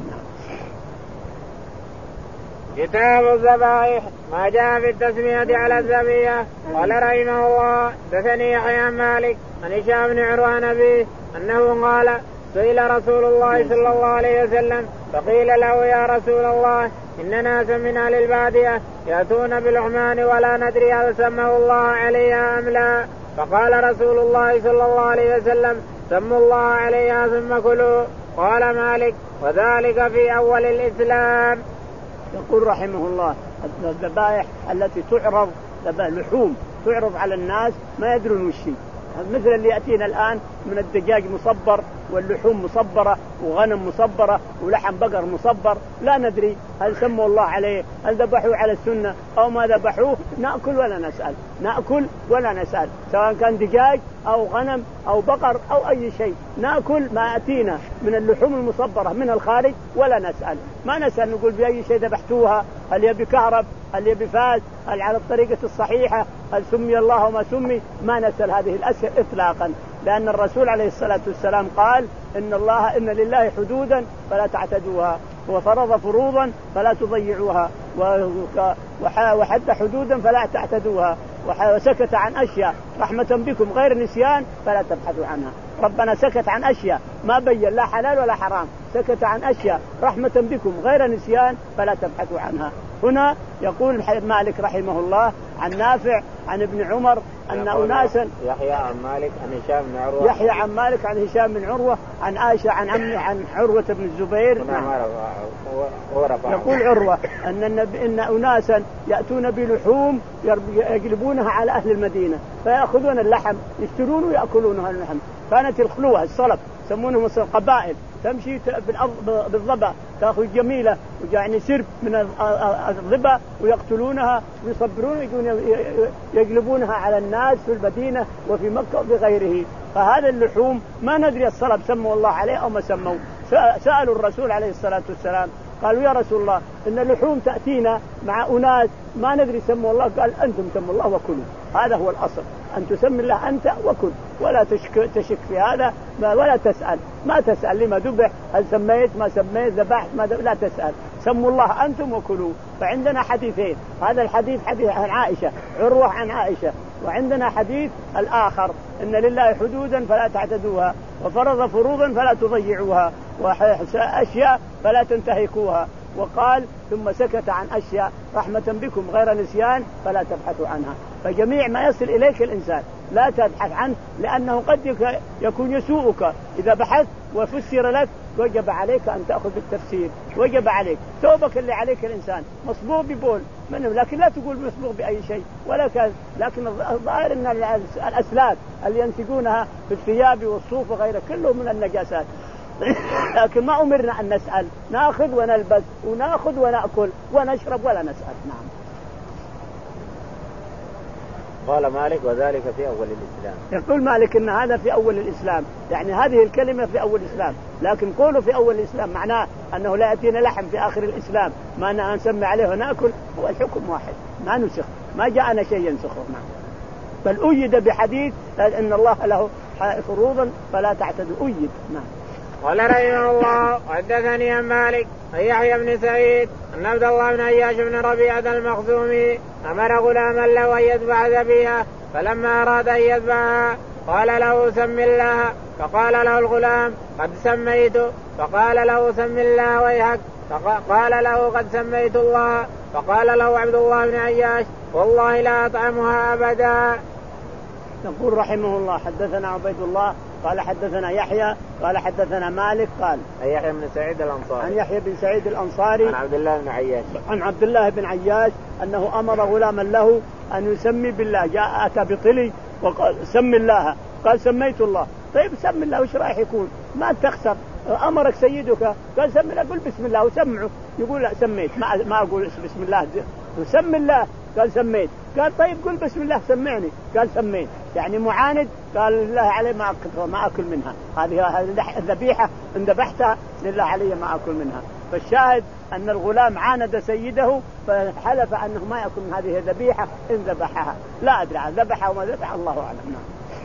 كتاب الذبائح ما جاء في التسمية على الذبيحة. قال رحمه الله دثني يحيى عن مالك عن هشام بن عروة عن أبيه أنه قال سئل رسول الله صلى الله عليه وسلم فقيل له يا رسول الله إن ناسا من أهل البادية يأتون بالعمان ولا ندري هل سمه الله عليها أم لا، فقال رسول الله صلى الله عليه وسلم سموا الله عليها ثم كلوا. قال مالك وذلك في أول الإسلام. يقول رحمه الله الذبائح التي تعرض لحوم تعرض على الناس ما يدرون وش هي، مثل اللي يأتينا الآن من الدجاج مصبر واللحوم مصبرة وغنم مصبرة ولحم بقر مصبر، لا ندري هل سموا الله عليه، هل ذبحوا على السنة أو ما ذبحوه، نأكل ولا نسأل، نأكل ولا نسأل، سواء كان دجاج أو غنم أو بقر أو أي شيء، نأكل ما أتينا من اللحوم المصبرة من الخارج ولا نسأل، ما نسأل نقول بأي شيء ذبحتوها، هل هي بكهرب، هل يبي فاز، هل على الطريقة الصحيحة، هل سمي الله وما سمي، ما نسأل هذه الأسئلة إطلاقا، لأن الرسول عليه الصلاة والسلام قال إن الله إن لله حدودا فلا تعتدوها، وفرض فروضا فلا تضيعوها، وحد حدودا فلا تعتدوها، وسكت عن أشياء رحمة بكم غير نسيان فلا تبحثوا عنها. ربنا سكت عن أشياء ما بين لا حلال ولا حرام، سكت عن أشياء رحمة بكم غير نسيان فلا تبحثوا عنها. هنا يقول مالك رحمه الله عن نافع عن ابن عمر أن أناسا يحيى عن مالك عن هشام بن عروة يحيى عن مالك عن هشام بن عروة عن عائشة عن عمه عن عروة بن الزبير. يقول عروة أن النبي إن أناسا يأتون بلحوم يقلبونها على أهل المدينة فيأخذون اللحم يشترون ويأكلونها اللحم. كانت الخلوة الصلب يسمونهم قبائل تمشي بالضبع تأخذ جميلة يعني سرب من الضبع ويقتلونها ويصبرون يقلبونها على الناس في المدينة وفي مكة وبغيره. فهذا اللحوم ما ندري الصلب سموا الله عليه أو ما سموا. سألوا الرسول عليه الصلاة والسلام قالوا يا رسول الله إن اللحوم تأتينا مع أناس ما ندري سموا الله. قال أنتم سموا الله وكلوا. هذا هو الأصل أن تسمي الله أنت وكل ولا تشك, تشك في هذا ولا تسأل. ما تسأل لما ذبح هل سميت ما سميت ذبحت ما لا تسأل. سموا الله أنتم وكلوا. فعندنا حديثين هذا الحديث حديث عن عائشة عروة عن عائشة وعندنا حديث الآخر إن لله حدودا فلا تعتدوها وفرض فروضا فلا تضيعوها وأشياء فلا تنتهكوها. وقال ثم سكت عن أشياء رحمة بكم غير نسيان فلا تبحثوا عنها. فجميع ما يصل إليك الإنسان لا تبحث عنه لأنه قد يكون يسوءك. إذا بحثت وفسر لك وجب عليك أن تأخذ بالتفسير. وجب عليك توبك اللي عليك الإنسان مصبوغ ببول منه لكن لا تقول مصبوغ بأي شيء ولا كذا. لكن الظاهر أن الأسلاك اللي ينتجونها في الثياب والصوف وغيره كله من النجاسات. لكن ما أمرنا أن نسأل نأخذ ونلبس ونأخذ ونأكل ونشرب ولا نسأل. نعم. قال مالك وذلك في أول الإسلام. يقول مالك إن هذا في أول الإسلام يعني هذه الكلمة في أول الإسلام. لكن قوله في أول الإسلام معناه أنه لا يأتينا لحم في آخر الإسلام ما نسمي عليه ونأكل. هو الحكم واحد ما نسخ ما جاءنا شيء ينسخه. نعم. بل أيد بحديث إن الله له فروضا فلا تعتدوا. أيد. نعم. قال رحمه الله حدثني عن مالك عن يحيى بن سعيد أن عبد الله بن عياش بن ربيعة المخزومي أمر غلاما له أن يذبح ذبيحة فلما أراد أن يذبحها قال له سم الله فقال له الغلام قد سميت فقال له سم الله ويحك قال له قد سميت الله فقال له عبد الله بن عياش والله لا أطعمها أبدا. يقول رحمه الله حدثنا عبيد الله قال حدثنا يحيى قال حدثنا مالك قال عن يحيى بن سعيد الأنصاري عن يحيى بن سعيد الأنصاري عن عبد الله بن عياش عن عبد الله بن عياش أنه أمر غلاما له أن يسمي بالله. جاء أتى بطلي وقال سم الله قال سميت الله. طيب سم الله وش رايح يكون ما تخسر. أمرك سيدك قال سم الله قل بسم الله وسمعه يقول لا سميت ما, ما أقول بسم الله سم الله قال سميت. قال طيب قل بسم الله سمعني قال سميت. يعني معاند قال لله علي ما أكل ما أكل منها. هذه الذبيحة إن ذبحتها لله علي ما أكل منها. فالشاهد أن الغلام عاند سيده فحلف أنه ما يأكل من هذه الذبيحة إن ذبحها. لا أدري ذبحها وما ذبح الله أعلم.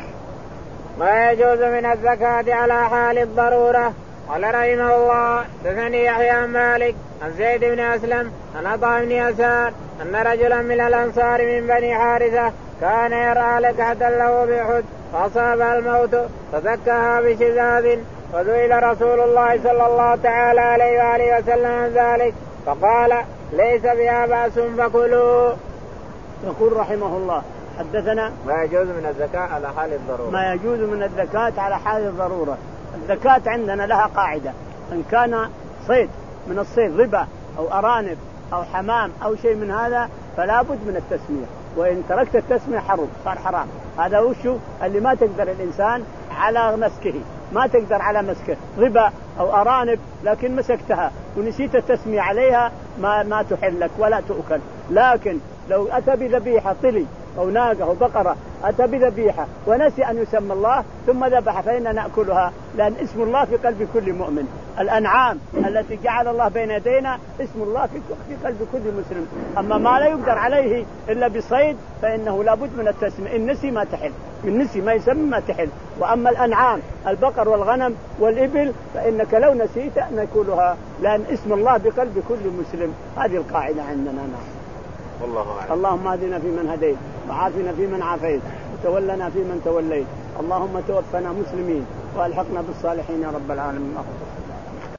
ما يجوز من الزكاة على حال الضرورة. قال رحمه الله حدثني يحيى عن مالك عن زيد بن أسلم عن عطاء بن يسار أن رجلا من الأنصار من بني حارثة كان يرعى لكحة له بأحد فأصابها الموت فزكاها بشذاذ وسئل رسول الله صلى الله تعالى عليه وآله وسلم عن ذلك فقال ليس بها بأس فكلوا. يقول رحمه الله حدثنا ما يجوز من الزكاة على حال الضرورة. ما يجوز من الزكاة على حال الضرورة. الزكاة عندنا لها قاعدة إن كان صيد من الصيد ربا أو أرانب أو حمام أو شيء من هذا فلا بد من التسمية. وإن تركت التسمية حرم صار حرام. هذا وشو اللي ما تقدر الإنسان على مسكه ما تقدر على مسكه ربا أو أرانب لكن مسكتها ونسيت التسمية عليها ما ما تحل لك ولا تؤكل. لكن لو أتى بذبيحة طلي أو ناقة أو بقرة أتى بذبيحة ونسي أن يسمى الله ثم ذبح فإننا نأكلها، لأن اسم الله في قلب كل مؤمن. الأنعام التي جعل الله بين يدينا اسم الله في قلب كل مسلم. أما ما لا يقدر عليه إلا بصيد فإنه لابد من التسمية، إن نسي ما تحل، من نسي ما يسمى ما تحل. وأما الأنعام البقر والغنم والإبل فإنك لو نسيت نأكلها، لأن اسم الله بقلب كل مسلم. هذه القاعدة عندنا. نعم. والله أعلم. اللهم اهدنا فيمن هديت وعافنا فيمن عافيت وتولنا فيمن توليت. اللهم توفنا مسلمين والحقنا بالصالحين يا رب العالمين.